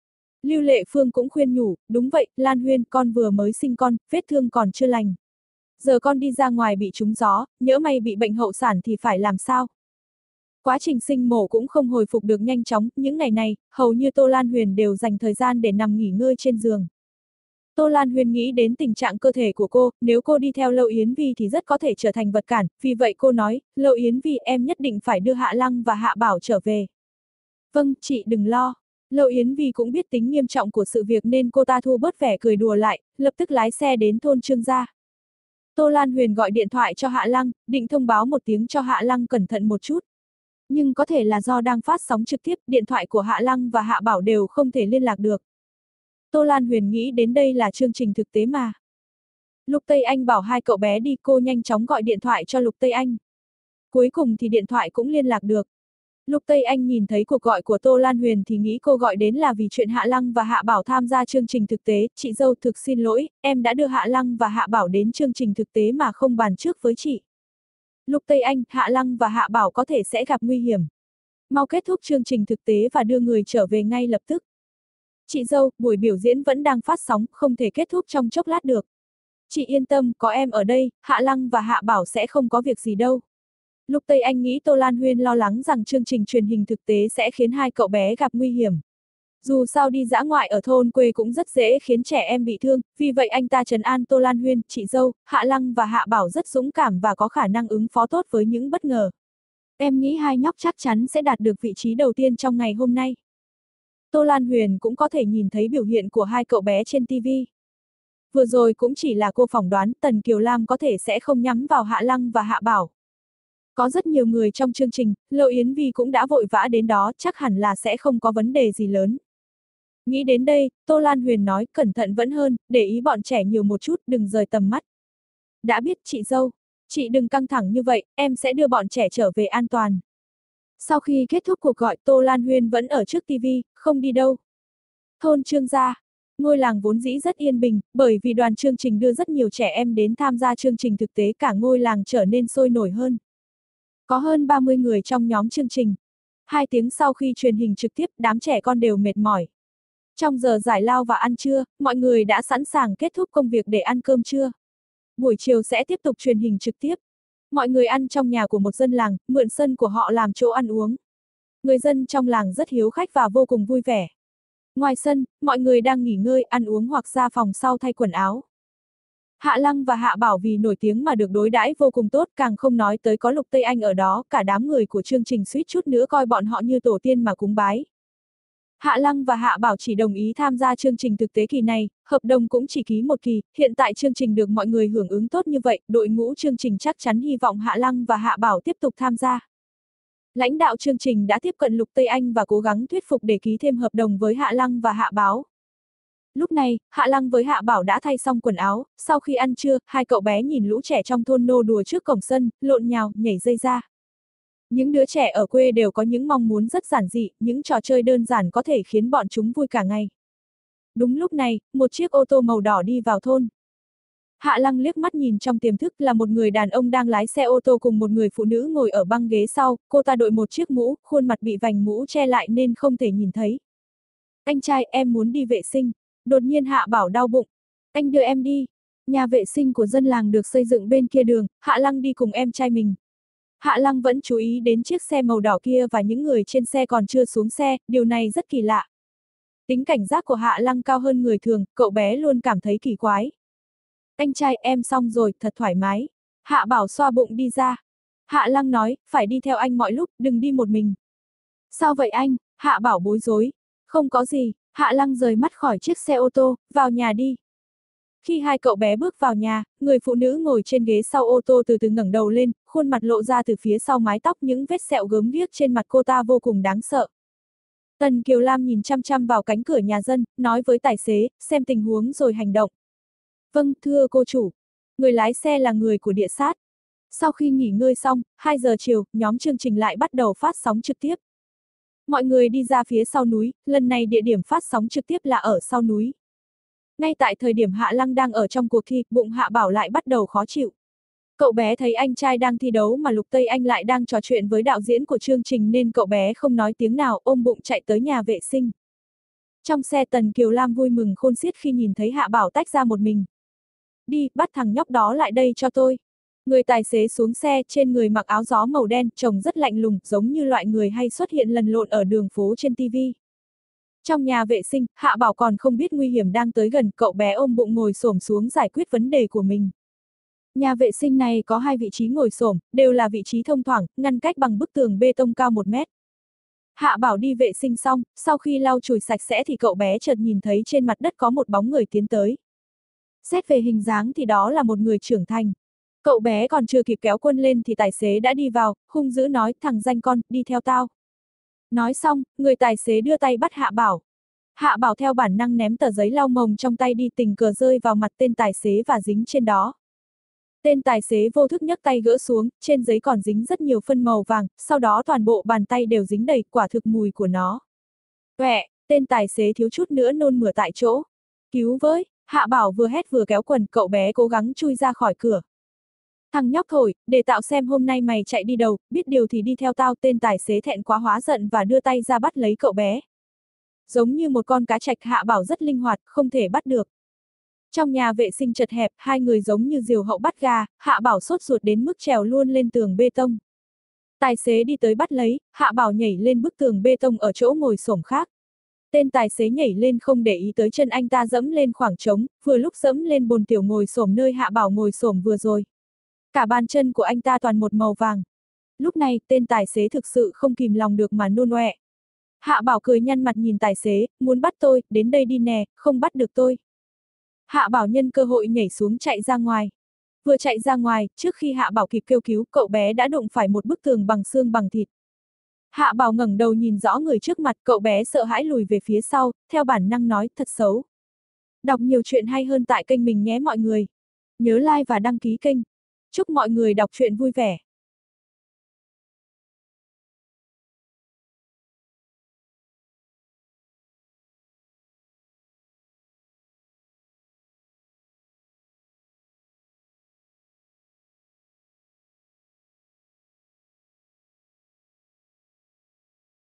Lưu Lệ Phương cũng khuyên nhủ, đúng vậy, Lan Huyên, con vừa mới sinh con, vết thương còn chưa lành. Giờ con đi ra ngoài bị trúng gió, nhỡ may bị bệnh hậu sản thì phải làm sao? Quá trình sinh mổ cũng không hồi phục được nhanh chóng, những ngày này, hầu như Tô Lan Huyền đều dành thời gian để nằm nghỉ ngơi trên giường. Tô Lan Huyền nghĩ đến tình trạng cơ thể của cô, nếu cô đi theo Lâu Yến Vi thì rất có thể trở thành vật cản, vì vậy cô nói, Lâu Yến Vi, em nhất định phải đưa Hạ Lăng và Hạ Bảo trở về. Vâng, chị đừng lo. Lâu Yến Vi cũng biết tính nghiêm trọng của sự việc nên cô ta thu bớt vẻ cười đùa lại, lập tức lái xe đến thôn Trương Gia. Tô Lan Huyền gọi điện thoại cho Hạ Lăng, định thông báo một tiếng cho Hạ Lăng cẩn thận một chút. Nhưng có thể là do đang phát sóng trực tiếp, điện thoại của Hạ Lăng và Hạ Bảo đều không thể liên lạc được. Tô Lan Huyền nghĩ đến đây là chương trình thực tế mà. Lục Tây Anh bảo hai cậu bé đi, cô nhanh chóng gọi điện thoại cho Lục Tây Anh. Cuối cùng thì điện thoại cũng liên lạc được. Lục Tây Anh nhìn thấy cuộc gọi của Tô Lan Huyền thì nghĩ cô gọi đến là vì chuyện Hạ Lăng và Hạ Bảo tham gia chương trình thực tế. Chị dâu, thực xin lỗi, em đã đưa Hạ Lăng và Hạ Bảo đến chương trình thực tế mà không bàn trước với chị. Lục Tây Anh, Hạ Lăng và Hạ Bảo có thể sẽ gặp nguy hiểm. Mau kết thúc chương trình thực tế và đưa người trở về ngay lập tức. Chị dâu, buổi biểu diễn vẫn đang phát sóng, không thể kết thúc trong chốc lát được. Chị yên tâm, có em ở đây, Hạ Lăng và Hạ Bảo sẽ không có việc gì đâu. Lục Tây Anh nghĩ Tô Lan Huyên lo lắng rằng chương trình truyền hình thực tế sẽ khiến hai cậu bé gặp nguy hiểm. Dù sao đi dã ngoại ở thôn quê cũng rất dễ khiến trẻ em bị thương, vì vậy anh ta trấn an Tô Lan Huyên, chị dâu, Hạ Lăng và Hạ Bảo rất dũng cảm và có khả năng ứng phó tốt với những bất ngờ. Em nghĩ hai nhóc chắc chắn sẽ đạt được vị trí đầu tiên trong ngày hôm nay. Tô Lan Huyền cũng có thể nhìn thấy biểu hiện của hai cậu bé trên ti vi. Vừa rồi cũng chỉ là cô phỏng đoán Tần Kiều Lam có thể sẽ không nhắm vào Hạ Lăng và Hạ Bảo. Có rất nhiều người trong chương trình, Lâu Yến Vi cũng đã vội vã đến đó, chắc hẳn là sẽ không có vấn đề gì lớn. Nghĩ đến đây, Tô Lan Huyền nói, cẩn thận vẫn hơn, để ý bọn trẻ nhiều một chút, đừng rời tầm mắt. Đã biết, chị dâu. Chị đừng căng thẳng như vậy, em sẽ đưa bọn trẻ trở về an toàn. Sau khi kết thúc cuộc gọi, Tô Lan Huyên vẫn ở trước ti vi, không đi đâu. Thôn Trương Gia. Ngôi làng vốn dĩ rất yên bình, bởi vì đoàn chương trình đưa rất nhiều trẻ em đến tham gia chương trình thực tế, cả ngôi làng trở nên sôi nổi hơn. Có hơn ba mươi người trong nhóm chương trình. Hai tiếng sau khi truyền hình trực tiếp, đám trẻ con đều mệt mỏi. Trong giờ giải lao và ăn trưa, mọi người đã sẵn sàng kết thúc công việc để ăn cơm trưa. buổi chiều sẽ tiếp tục truyền hình trực tiếp. Mọi người ăn trong nhà của một dân làng, mượn sân của họ làm chỗ ăn uống. Người dân trong làng rất hiếu khách và vô cùng vui vẻ. Ngoài sân, mọi người đang nghỉ ngơi, ăn uống hoặc ra phòng sau thay quần áo. Hạ Lăng và Hạ Bảo vì nổi tiếng mà được đối đãi vô cùng tốt, càng không nói tới có Lục Tây Anh ở đó, cả đám người của chương trình suýt chút nữa coi bọn họ như tổ tiên mà cúng bái. Hạ Lăng và Hạ Bảo chỉ đồng ý tham gia chương trình thực tế kỳ này, hợp đồng cũng chỉ ký một kỳ, hiện tại chương trình được mọi người hưởng ứng tốt như vậy, đội ngũ chương trình chắc chắn hy vọng Hạ Lăng và Hạ Bảo tiếp tục tham gia. Lãnh đạo chương trình đã tiếp cận Lục Tây Anh và cố gắng thuyết phục để ký thêm hợp đồng với Hạ Lăng và Hạ Bảo. Lúc này, Hạ Lăng với Hạ Bảo đã thay xong quần áo, sau khi ăn trưa, hai cậu bé nhìn lũ trẻ trong thôn nô đùa trước cổng sân, lộn nhào, nhảy dây ra. Những đứa trẻ ở quê đều có những mong muốn rất giản dị, những trò chơi đơn giản có thể khiến bọn chúng vui cả ngày. Đúng lúc này, một chiếc ô tô màu đỏ đi vào thôn. Hạ Lăng liếc mắt nhìn trong tiềm thức là một người đàn ông đang lái xe ô tô cùng một người phụ nữ ngồi ở băng ghế sau, cô ta đội một chiếc mũ, khuôn mặt bị vành mũ che lại nên không thể nhìn thấy. Anh trai, em muốn đi vệ sinh. Đột nhiên Hạ Bảo đau bụng. Anh đưa em đi. Nhà vệ sinh của dân làng được xây dựng bên kia đường, Hạ Lăng đi cùng em trai mình. Hạ Lăng vẫn chú ý đến chiếc xe màu đỏ kia và những người trên xe còn chưa xuống xe, điều này rất kỳ lạ. Tính cảnh giác của Hạ Lăng cao hơn người thường, cậu bé luôn cảm thấy kỳ quái. Anh trai, em xong rồi, thật thoải mái. Hạ Bảo xoa bụng đi ra. Hạ Lăng nói, phải đi theo anh mọi lúc, đừng đi một mình. Sao vậy anh? Hạ Bảo bối rối. Không có gì. Hạ Lăng rời mắt khỏi chiếc xe ô tô, vào nhà đi. Khi hai cậu bé bước vào nhà, người phụ nữ ngồi trên ghế sau ô tô từ từ ngẩng đầu lên, khuôn mặt lộ ra từ phía sau mái tóc, những vết sẹo gớm ghiếc trên mặt cô ta vô cùng đáng sợ. Tần Kiều Lam nhìn chăm chăm vào cánh cửa nhà dân, nói với tài xế, xem tình huống rồi hành động. Vâng, thưa cô chủ. Người lái xe là người của địa sát. Sau khi nghỉ ngơi xong, hai giờ chiều, nhóm chương trình lại bắt đầu phát sóng trực tiếp. Mọi người đi ra phía sau núi, lần này địa điểm phát sóng trực tiếp là ở sau núi. Ngay tại thời điểm Hạ Lăng đang ở trong cuộc thi, bụng Hạ Bảo lại bắt đầu khó chịu. Cậu bé thấy anh trai đang thi đấu mà Lục Tây Anh lại đang trò chuyện với đạo diễn của chương trình nên cậu bé không nói tiếng nào, ôm bụng chạy tới nhà vệ sinh. Trong xe Tần Kiều Lam vui mừng khôn xiết khi nhìn thấy Hạ Bảo tách ra một mình. Đi, bắt thằng nhóc đó lại đây cho tôi. Người tài xế xuống xe, trên người mặc áo gió màu đen, trông rất lạnh lùng, giống như loại người hay xuất hiện lần lộn ở đường phố trên ti vi. Trong nhà vệ sinh, Hạ Bảo còn không biết nguy hiểm đang tới gần, cậu bé ôm bụng ngồi xổm xuống giải quyết vấn đề của mình. Nhà vệ sinh này có hai vị trí ngồi xổm, đều là vị trí thông thoảng, ngăn cách bằng bức tường bê tông cao một mét. Hạ Bảo đi vệ sinh xong, sau khi lau chùi sạch sẽ thì cậu bé chợt nhìn thấy trên mặt đất có một bóng người tiến tới. Xét về hình dáng thì đó là một người trưởng thành. Cậu bé còn chưa kịp kéo quân lên thì tài xế đã đi vào, hung dữ nói, thằng danh con, đi theo tao. Nói xong, người tài xế đưa tay bắt Hạ Bảo. Hạ Bảo theo bản năng ném tờ giấy lau mồng trong tay đi, tình cờ rơi vào mặt tên tài xế và dính trên đó. Tên tài xế vô thức nhấc tay gỡ xuống, trên giấy còn dính rất nhiều phân màu vàng, sau đó toàn bộ bàn tay đều dính đầy, quả thực mùi của nó. Quẹ, tên tài xế thiếu chút nữa nôn mửa tại chỗ. Cứu với, Hạ Bảo vừa hét vừa kéo quần, cậu bé cố gắng chui ra khỏi cửa. Thằng nhóc thổi, để tạo xem hôm nay mày chạy đi đâu, biết điều thì đi theo tao. Tên tài xế thẹn quá hóa giận và đưa tay ra bắt lấy cậu bé. Giống như một con cá trạch, Hạ Bảo rất linh hoạt, không thể bắt được. Trong nhà vệ sinh chật hẹp, hai người giống như diều hậu bắt gà, Hạ Bảo sốt ruột đến mức trèo luôn lên tường bê tông. Tài xế đi tới bắt lấy, Hạ Bảo nhảy lên bức tường bê tông ở chỗ ngồi xổm khác. Tên tài xế nhảy lên không để ý tới chân anh ta dẫm lên khoảng trống, vừa lúc dẫm lên bồn tiểu ngồi xổm nơi Hạ Bảo ngồi xổm vừa rồi. Cả bàn chân của anh ta toàn một màu vàng. Lúc này, tên tài xế thực sự không kìm lòng được mà nôn ọe. Hạ Bảo cười nhăn mặt nhìn tài xế, muốn bắt tôi, đến đây đi nè, không bắt được tôi. Hạ Bảo nhân cơ hội nhảy xuống chạy ra ngoài. Vừa chạy ra ngoài, trước khi Hạ Bảo kịp kêu cứu, cậu bé đã đụng phải một bức tường bằng xương bằng thịt. Hạ Bảo ngẩng đầu nhìn rõ người trước mặt, cậu bé sợ hãi lùi về phía sau, theo bản năng nói, thật xấu. Đọc nhiều chuyện hay hơn tại kênh mình nhé mọi người. Nhớ like và đăng ký kênh. Chúc mọi người đọc truyện vui vẻ.